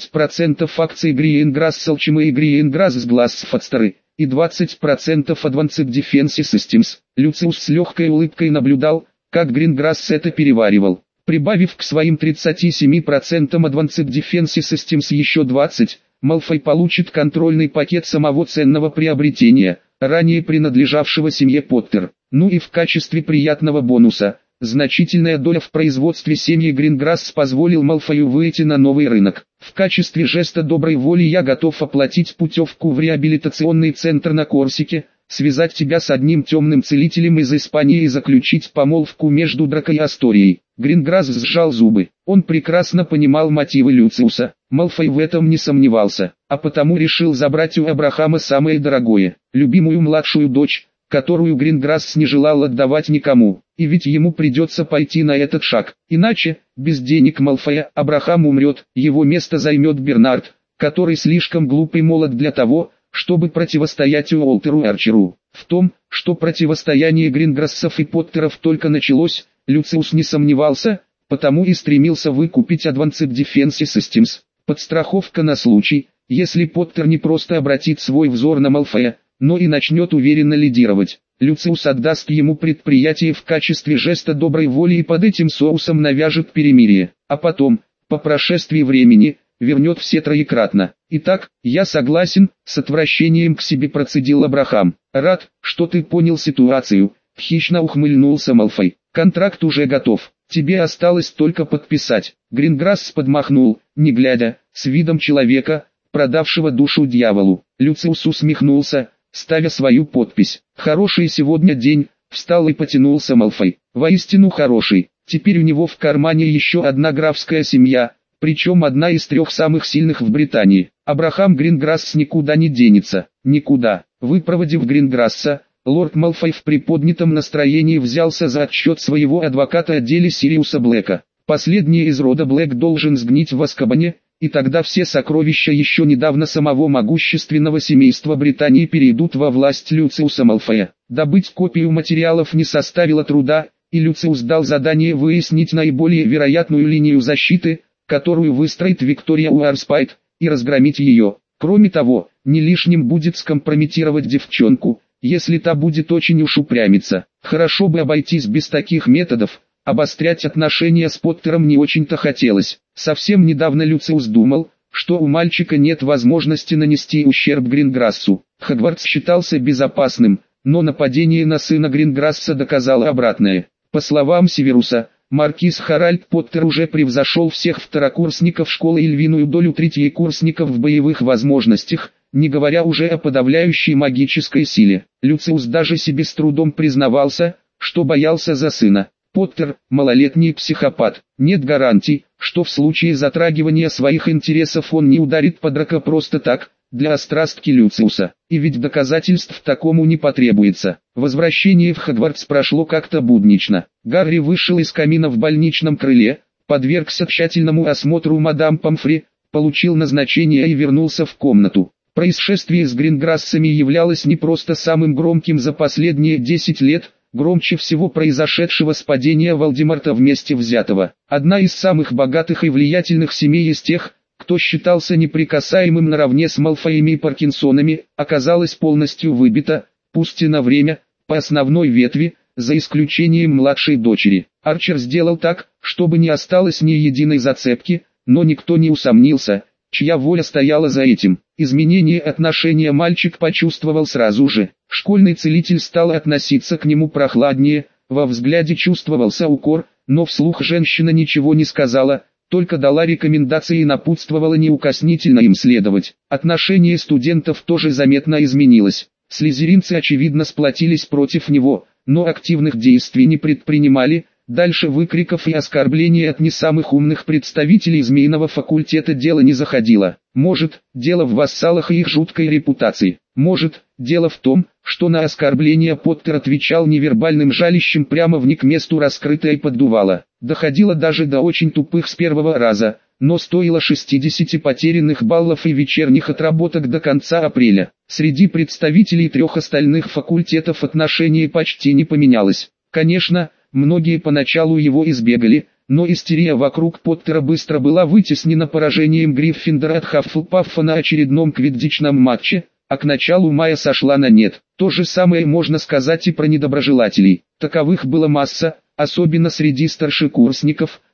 30% акций Гринграсс Салчима и Гринграсс Глассфадстеры, и 20% Advanced Defense Systems». Люциус с легкой улыбкой наблюдал, как Гринграсс это переваривал. Прибавив к своим 37% Advanced Defense Systems еще 20, Малфой получит контрольный пакет самого ценного приобретения, ранее принадлежавшего семье Поттер. Ну и в качестве приятного бонуса, значительная доля в производстве семьи Гринграсс позволил Малфою выйти на новый рынок. В качестве жеста доброй воли я готов оплатить путевку в реабилитационный центр на Корсике, связать тебя с одним темным целителем из Испании и заключить помолвку между Драко и Асторией. Гринграсс сжал зубы. Он прекрасно понимал мотивы Люциуса. Малфой в этом не сомневался, а потому решил забрать у Абрахама самое дорогое, любимую младшую дочь, которую Гринграсс не желал отдавать никому. И ведь ему придется пойти на этот шаг. Иначе, без денег Малфоя, Абрахам умрет, его место займет Бернард, который слишком глуп и молод для того, чтобы противостоять Уолтеру Арчеру. В том, что противостояние Гринграссов и Поттеров только началось, Люциус не сомневался, потому и стремился выкупить Advanced Defense Systems. Подстраховка на случай, если Поттер не просто обратит свой взор на Малфоя, но и начнет уверенно лидировать. Люциус отдаст ему предприятие в качестве жеста доброй воли и под этим соусом навяжет перемирие, а потом, по прошествии времени, вернет все троекратно. Итак, я согласен, с отвращением к себе процедил Абрахам. Рад, что ты понял ситуацию, хищно ухмыльнулся Малфой. Контракт уже готов, тебе осталось только подписать. Гринграсс подмахнул, не глядя, с видом человека, продавшего душу дьяволу. Люциус усмехнулся, ставя свою подпись. Хороший сегодня день, встал и потянулся Малфой. Воистину хороший, теперь у него в кармане еще одна графская семья, причем одна из 3 самых сильных в Британии. Абрахам Гринграсс никуда не денется, никуда. Выпроводив Гринграсса, лорд Малфой в приподнятом настроении взялся за отчет своего адвоката о деле Сириуса Блэка. Последний из рода Блэк должен сгнить в Азкабане, и тогда все сокровища еще недавно самого могущественного семейства Британии перейдут во власть Люциуса Малфоя. Добыть копию материалов не составило труда, и Люциус дал задание выяснить наиболее вероятную линию защиты, которую выстроит Виктория Уарспайт, и разгромить ее. Кроме того, не лишним будет скомпрометировать девчонку, если та будет очень уж упрямиться. Хорошо бы обойтись без таких методов, обострять отношения с Поттером не очень-то хотелось. Совсем недавно Люциус думал, что у мальчика нет возможности нанести ущерб Гринграссу. Хогвартс считался безопасным, но нападение на сына Гринграсса доказало обратное. По словам Северуса, маркиз Харальд Поттер уже превзошел всех второкурсников школы и львиную долю третьекурсников в боевых возможностях, не говоря уже о подавляющей магической силе. Люциус даже себе с трудом признавался, что боялся за сына. Поттер – малолетний психопат. Нет гарантий, что в случае затрагивания своих интересов он не ударит по Драко просто так, для острастки Люциуса. И ведь доказательств такому не потребуется. Возвращение в Хогвартс прошло как-то буднично. Гарри вышел из камина в больничном крыле, подвергся тщательному осмотру мадам Помфри, получил назначение и вернулся в комнату. Происшествие с Гринграссами являлось не просто самым громким за последние 10 лет, громче всего произошедшего с падения Волдеморта вместе взятого. Одна из самых богатых и влиятельных семей из тех, кто считался неприкасаемым наравне с Малфоями и Паркинсонами, оказалась полностью выбита, пусть и на время, по основной ветви, за исключением младшей дочери. Арчер сделал так, чтобы не осталось ни единой зацепки, но никто не усомнился, чья воля стояла за этим. Изменение отношения мальчик почувствовал сразу же. Школьный целитель стал относиться к нему прохладнее, во взгляде чувствовался укор, но вслух женщина ничего не сказала, только дала рекомендации и напутствовала неукоснительно им следовать. Отношение студентов тоже заметно изменилось. Слизеринцы очевидно сплотились против него, но активных действий не предпринимали. Дальше выкриков и оскорблений от не самых умных представителей змеиного факультета дело не заходило. Может, дело в вассалах и их жуткой репутации. Может, дело в том, что на оскорбление Поттер отвечал невербальным жалищем прямо в них месту раскрытое поддувало. Доходило даже до очень тупых с первого раза, но стоило 60 потерянных баллов и вечерних отработок до конца апреля. Среди представителей 3 остальных факультетов отношение почти не поменялось. Конечно, многие поначалу его избегали, но истерия вокруг Поттера быстро была вытеснена поражением Гриффиндора от Хаффлпаффа на очередном квиддичном матче, а к началу мая сошла на нет. То же самое можно сказать и про недоброжелателей. Таковых была масса, особенно среди старшекурсников,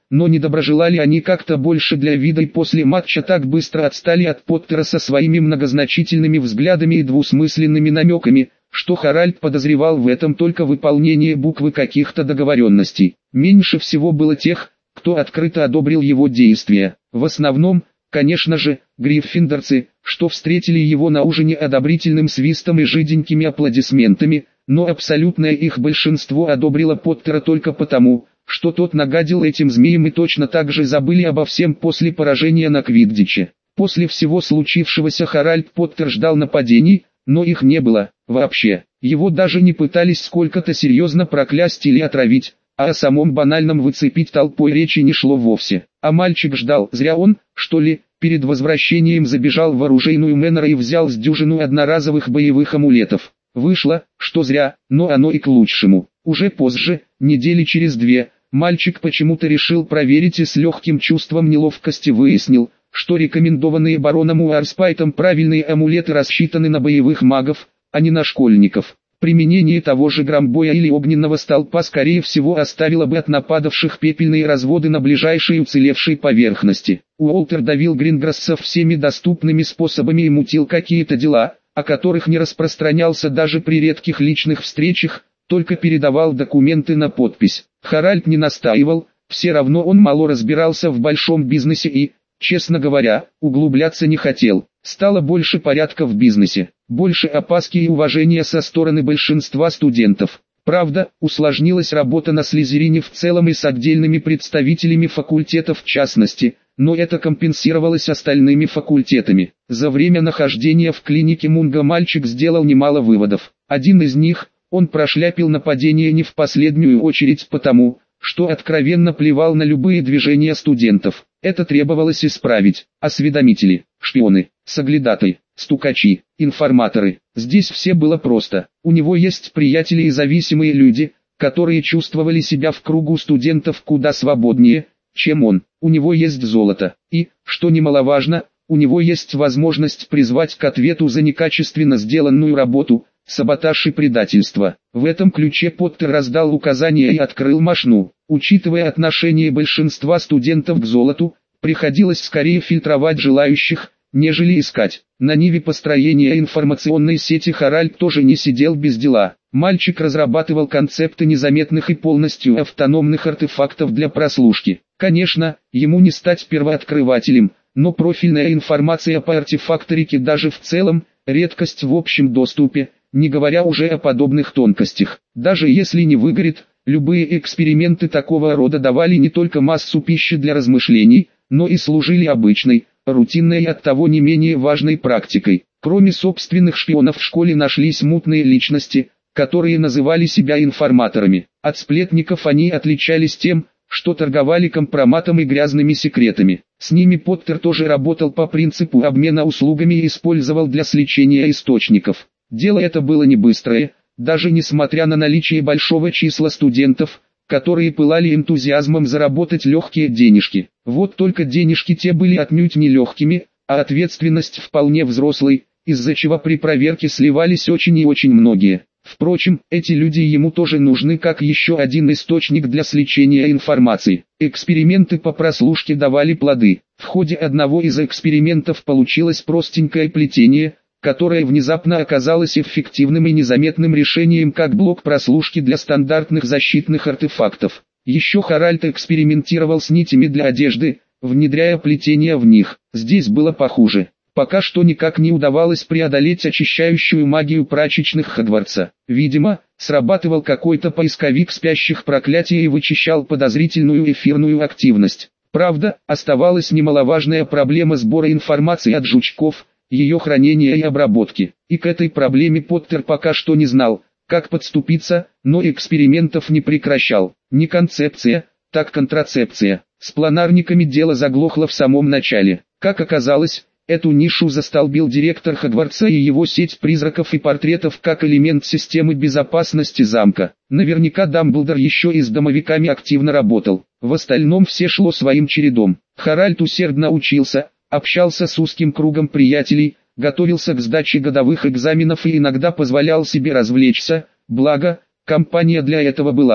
но не доброжелали они как-то больше для вида и после матча так быстро отстали от Поттера со своими многозначительными взглядами и двусмысленными намеками, что Харальд подозревал в этом только выполнение буквы каких-то договоренностей. Меньше всего было тех, кто открыто одобрил его действия. В основном, конечно же, гриффиндорцы, что встретили его на ужине одобрительным свистом и жиденькими аплодисментами, но абсолютное их большинство одобрило Поттера только потому, что тот нагадил этим змеям и точно так же забыли обо всем после поражения на Квиддиче. После всего случившегося Харальд Поттер ждал нападений, но их не было, вообще. Его даже не пытались сколько-то серьезно проклясть или отравить, а о самом банальном выцепить толпой речи не шло вовсе. А мальчик ждал, зря он, что ли, перед возвращением забежал в оружейную Мэннера и взял с дюжину одноразовых боевых амулетов. Вышло, что зря, но оно и к лучшему. Уже позже, недели через 2, мальчик почему-то решил проверить и с легким чувством неловкости выяснил, что рекомендованные бароном Уарспайтом правильные амулеты рассчитаны на боевых магов, а не на школьников. Применение того же громбоя или огненного столпа скорее всего оставило бы от нападавших пепельные разводы на ближайшей уцелевшей поверхности. Уолтер давил Гринграссов всеми доступными способами и мутил какие-то дела, о которых не распространялся даже при редких личных встречах, только передавал документы на подпись. Харальд не настаивал, все равно он мало разбирался в большом бизнесе и, честно говоря, углубляться не хотел. Стало больше порядка в бизнесе, больше опаски и уважения со стороны большинства студентов. Правда, усложнилась работа на Слизерине в целом и с отдельными представителями факультетов в частности, но это компенсировалось остальными факультетами. За время нахождения в клинике Мунга мальчик сделал немало выводов. Один из них, он прошляпил нападение не в последнюю очередь потому, что откровенно плевал на любые движения студентов. Это требовалось исправить. Осведомители, шпионы, соглядатые, стукачи, информаторы. Здесь все было просто. У него есть приятели и зависимые люди, которые чувствовали себя в кругу студентов куда свободнее, чем он. У него есть золото. И, что немаловажно, у него есть возможность призвать к ответу за некачественно сделанную работу, саботаж и предательство. В этом ключе Поттер раздал указания и открыл мошну. Учитывая отношение большинства студентов к золоту, приходилось скорее фильтровать желающих, нежели искать. На ниве построения информационной сети Харальд тоже не сидел без дела. Мальчик разрабатывал концепты незаметных и полностью автономных артефактов для прослушки. Конечно, ему не стать первооткрывателем, но профильная информация по артефакторике даже в целом – редкость в общем доступе, не говоря уже о подобных тонкостях. Даже если не выгорит, любые эксперименты такого рода давали не только массу пищи для размышлений, но и служили обычной, рутинной и оттого не менее важной практикой. Кроме собственных шпионов в школе нашлись мутные личности, которые называли себя информаторами. От сплетников они отличались тем, что торговали компроматом и грязными секретами. С ними Поттер тоже работал по принципу обмена услугами и использовал для сличения источников. Дело это было не быстрое, даже несмотря на наличие большого числа студентов, которые пылали энтузиазмом заработать легкие денежки. Вот только денежки те были отнюдь не легкими, а ответственность вполне взрослой, из-за чего при проверке сливались очень и очень многие. Впрочем, эти люди ему тоже нужны как еще один источник для сличения информации. Эксперименты по прослушке давали плоды. В ходе одного из экспериментов получилось простенькое плетение, которое внезапно оказалось эффективным и незаметным решением как блок прослушки для стандартных защитных артефактов. Еще Харальд экспериментировал с нитями для одежды, внедряя плетения в них. Здесь было похуже. Пока что никак не удавалось преодолеть очищающую магию прачечных Хогвартса. Видимо, срабатывал какой-то поисковик спящих проклятий и вычищал подозрительную эфирную активность. Правда, оставалась немаловажная проблема сбора информации от жучков, ее хранения и обработки. И к этой проблеме Поттер пока что не знал, как подступиться, но экспериментов не прекращал. Не концепция, так контрацепция. С планарниками дело заглохло в самом начале. Как оказалось, эту нишу застолбил директор Хогвартса и его сеть призраков и портретов как элемент системы безопасности замка. Наверняка Дамблдор еще и с домовиками активно работал. В остальном все шло своим чередом. Харальд усердно учился, общался с узким кругом приятелей, готовился к сдаче годовых экзаменов и иногда позволял себе развлечься, благо, компания для этого была.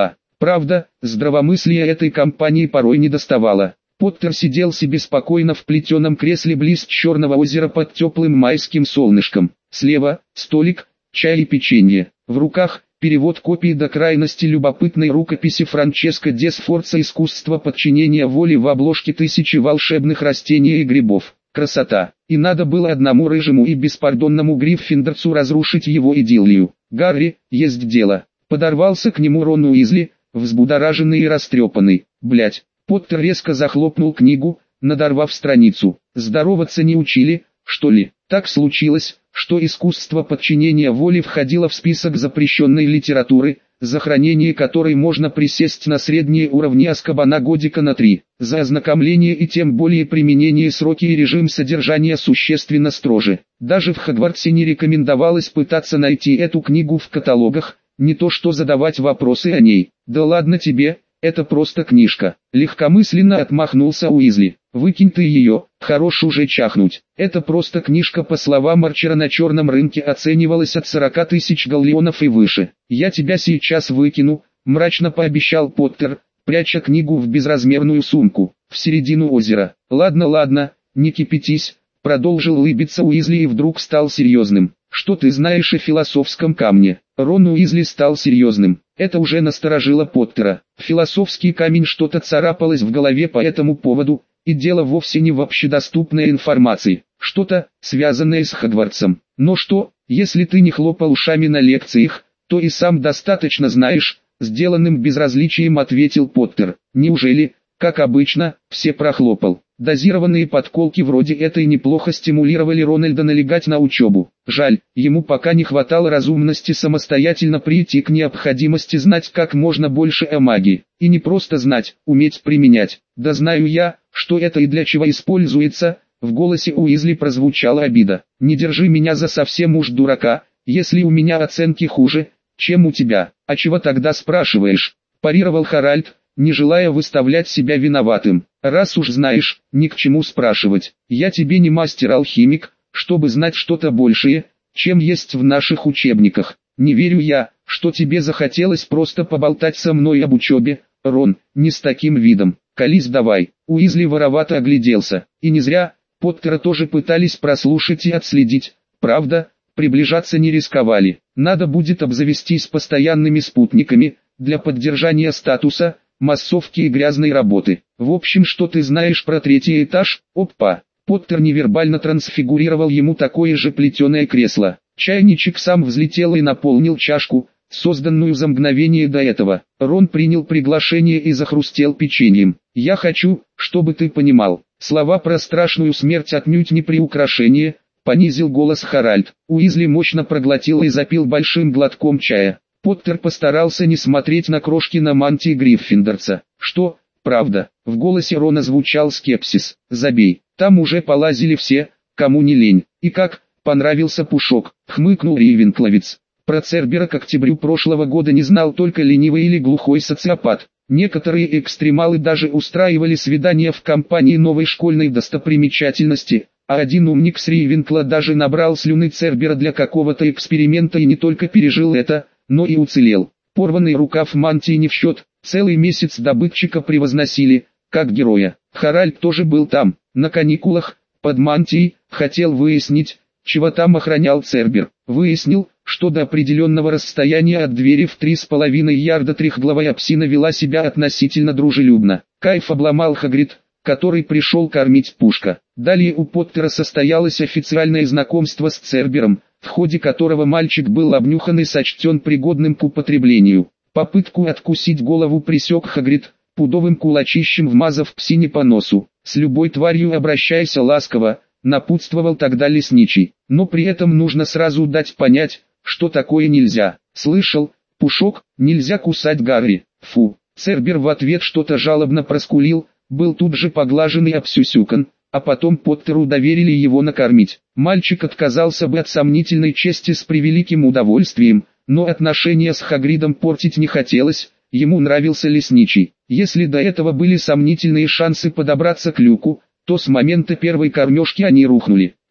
Правда, здравомыслия этой компании порой не доставало. Поттер сидел себе спокойно в плетеном кресле близ черного озера под теплым майским солнышком. Слева – столик, чай и печенье. В руках – перевод копии до крайности любопытной рукописи Франческо де Сфорца «Искусство подчинения воли» в обложке тысячи волшебных растений и грибов. Красота! И надо было одному рыжему и беспардонному Гриффиндорцу разрушить его идиллию. Гарри, есть дело. Подорвался к нему Рон Уизли, взбудораженный и растрепанный. Блять! Поттер резко захлопнул книгу, надорвав страницу. Здороваться не учили, что ли? Так случилось, что искусство подчинения воли входило в список запрещенной литературы, за хранение которой можно присесть на средние уровни Азкабана годика на 3. За ознакомление и тем более применение сроки и режим содержания существенно строже. Даже в Хогвартсе не рекомендовалось пытаться найти эту книгу в каталогах, не то что задавать вопросы о ней. Да ладно тебе, это просто книжка. Легкомысленно отмахнулся Уизли. Выкинь ты ее, хорош уже чахнуть. Это просто книжка, по словам Арчера, на черном рынке оценивалась от 40 тысяч галлеонов и выше. Я тебя сейчас выкину, мрачно пообещал Поттер, пряча книгу в безразмерную сумку, в середину озера. Ладно, ладно, не кипятись, продолжил улыбиться Уизли и вдруг стал серьезным. Что ты знаешь о философском камне? Рон Уизли стал серьезным. Это уже насторожило Поттера. Философский камень, что-то царапалось в голове по этому поводу, и дело вовсе не в общедоступной информации. Что-то, связанное с Хогвартсом. Но что, если ты не хлопал ушами на лекциях, то и сам достаточно знаешь, сделанным безразличием ответил Поттер. Неужели, как обычно, все прохлопал? Дозированные подколки вроде этой неплохо стимулировали Рональда налегать на учебу. Жаль, ему пока не хватало разумности самостоятельно прийти к необходимости знать как можно больше о магии. И не просто знать, уметь применять. Да знаю я, что это и для чего используется. В голосе Уизли прозвучала обида. Не держи меня за совсем уж дурака, если у меня оценки хуже, чем у тебя. А чего тогда спрашиваешь? Парировал Харальд, не желая выставлять себя виноватым. Раз уж знаешь, ни к чему спрашивать. Я тебе не мастер-алхимик, чтобы знать что-то большее, чем есть в наших учебниках. Не верю я, что тебе захотелось просто поболтать со мной об учебе, Рон, не с таким видом. Колись давай. Уизли воровато огляделся. И не зря, Поттера тоже пытались прослушать и отследить. Правда, приближаться не рисковали. Надо будет обзавестись постоянными спутниками, для поддержания статуса, массовки и грязной работы. В общем, что ты знаешь про третий этаж? Опа! Поттер невербально трансфигурировал ему такое же плетеное кресло. Чайничек сам взлетел и наполнил чашку, созданную за мгновение до этого. Рон принял приглашение и захрустел печеньем. «Я хочу, чтобы ты понимал, слова про страшную смерть отнюдь не приукрашение», — понизил голос Харальд. Уизли мощно проглотил и запил большим глотком чая. Поттер постарался не смотреть на крошки на мантии Гриффиндорца. «Что, правда?» В голосе Рона звучал скепсис. «Забей, там уже полазили все, кому не лень. И как, понравился Пушок?» — хмыкнул Рейвенкловец. Про Цербера к октябрю прошлого года не знал только ленивый или глухой социопат. Некоторые экстремалы даже устраивали свидания в компании новой школьной достопримечательности, а один умник с Рейвенкла даже набрал слюны Цербера для какого-то эксперимента и не только пережил это, но и уцелел. Порванный рукав мантии не в счет, целый месяц добытчика превозносили, как героя. Харальд тоже был там, на каникулах, под мантией, хотел выяснить, чего там охранял Цербер. Выяснил, что до определенного расстояния от двери в 3,5 ярда трехглавая псина вела себя относительно дружелюбно. Кайф обломал Хагрид, который пришел кормить Пушка. Далее у Поттера состоялось официальное знакомство с Цербером, в ходе которого мальчик был обнюхан и сочтен пригодным к употреблению. Попытку откусить голову пресек Хагрид, пудовым кулачищем вмазав псине по носу. «С любой тварью обращайся ласково», напутствовал тогда лесничий. Но при этом нужно сразу дать понять, что такое нельзя. «Слышал, Пушок, нельзя кусать Гарри». Фу. Цербер в ответ что-то жалобно проскулил, был тут же поглажен и обсюсюкан, а потом Поттеру доверили его накормить. Мальчик отказался бы от сомнительной чести с превеликим удовольствием, но отношения с Хагридом портить не хотелось, ему нравился лесничий. Если до этого были сомнительные шансы подобраться к Люку, то с момента первой кормежки они рухнули.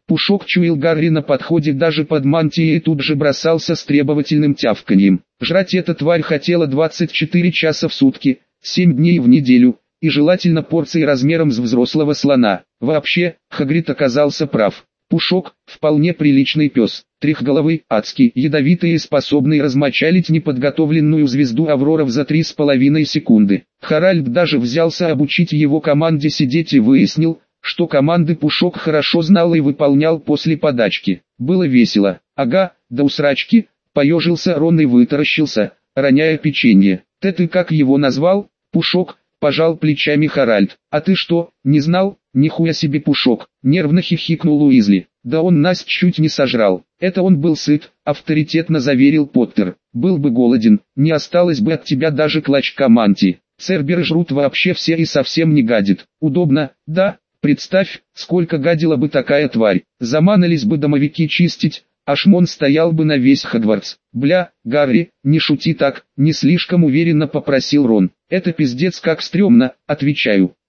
Пушок чуял Гарри на подходе даже под мантией и тут же бросался с требовательным тявканьем. Жрать эта тварь хотела 24 часа в сутки, 7 дней в неделю, и желательно порции размером с взрослого слона. Вообще, Хагрид оказался прав. Пушок – вполне приличный пес, трехголовый, адский, ядовитый и способный размочалить неподготовленную звезду Авроров за 3,5 секунды. Харальд даже взялся обучить его команде сидеть и выяснил, что команды Пушок хорошо знал и выполнял после подачки. Было весело. Ага, до усрачки, поежился Рон и вытаращился, роняя печенье. Ты как его назвал? Пушок, пожал плечами Харальд. А ты что, не знал? Нихуя себе Пушок, нервно хихикнул Уизли. Да он нас чуть не сожрал. Это он был сыт, авторитетно заверил Поттер. Был бы голоден, не осталось бы от тебя даже клочка мантии. Церберы жрут вообще все и совсем не гадит. Удобно, да? Представь, сколько гадила бы такая тварь. Заманались бы домовики чистить, а шмон стоял бы на весь Хогвартс. Бля, Гарри, не шути так, не слишком уверенно попросил Рон. Это пиздец как стрёмно, отвечаю.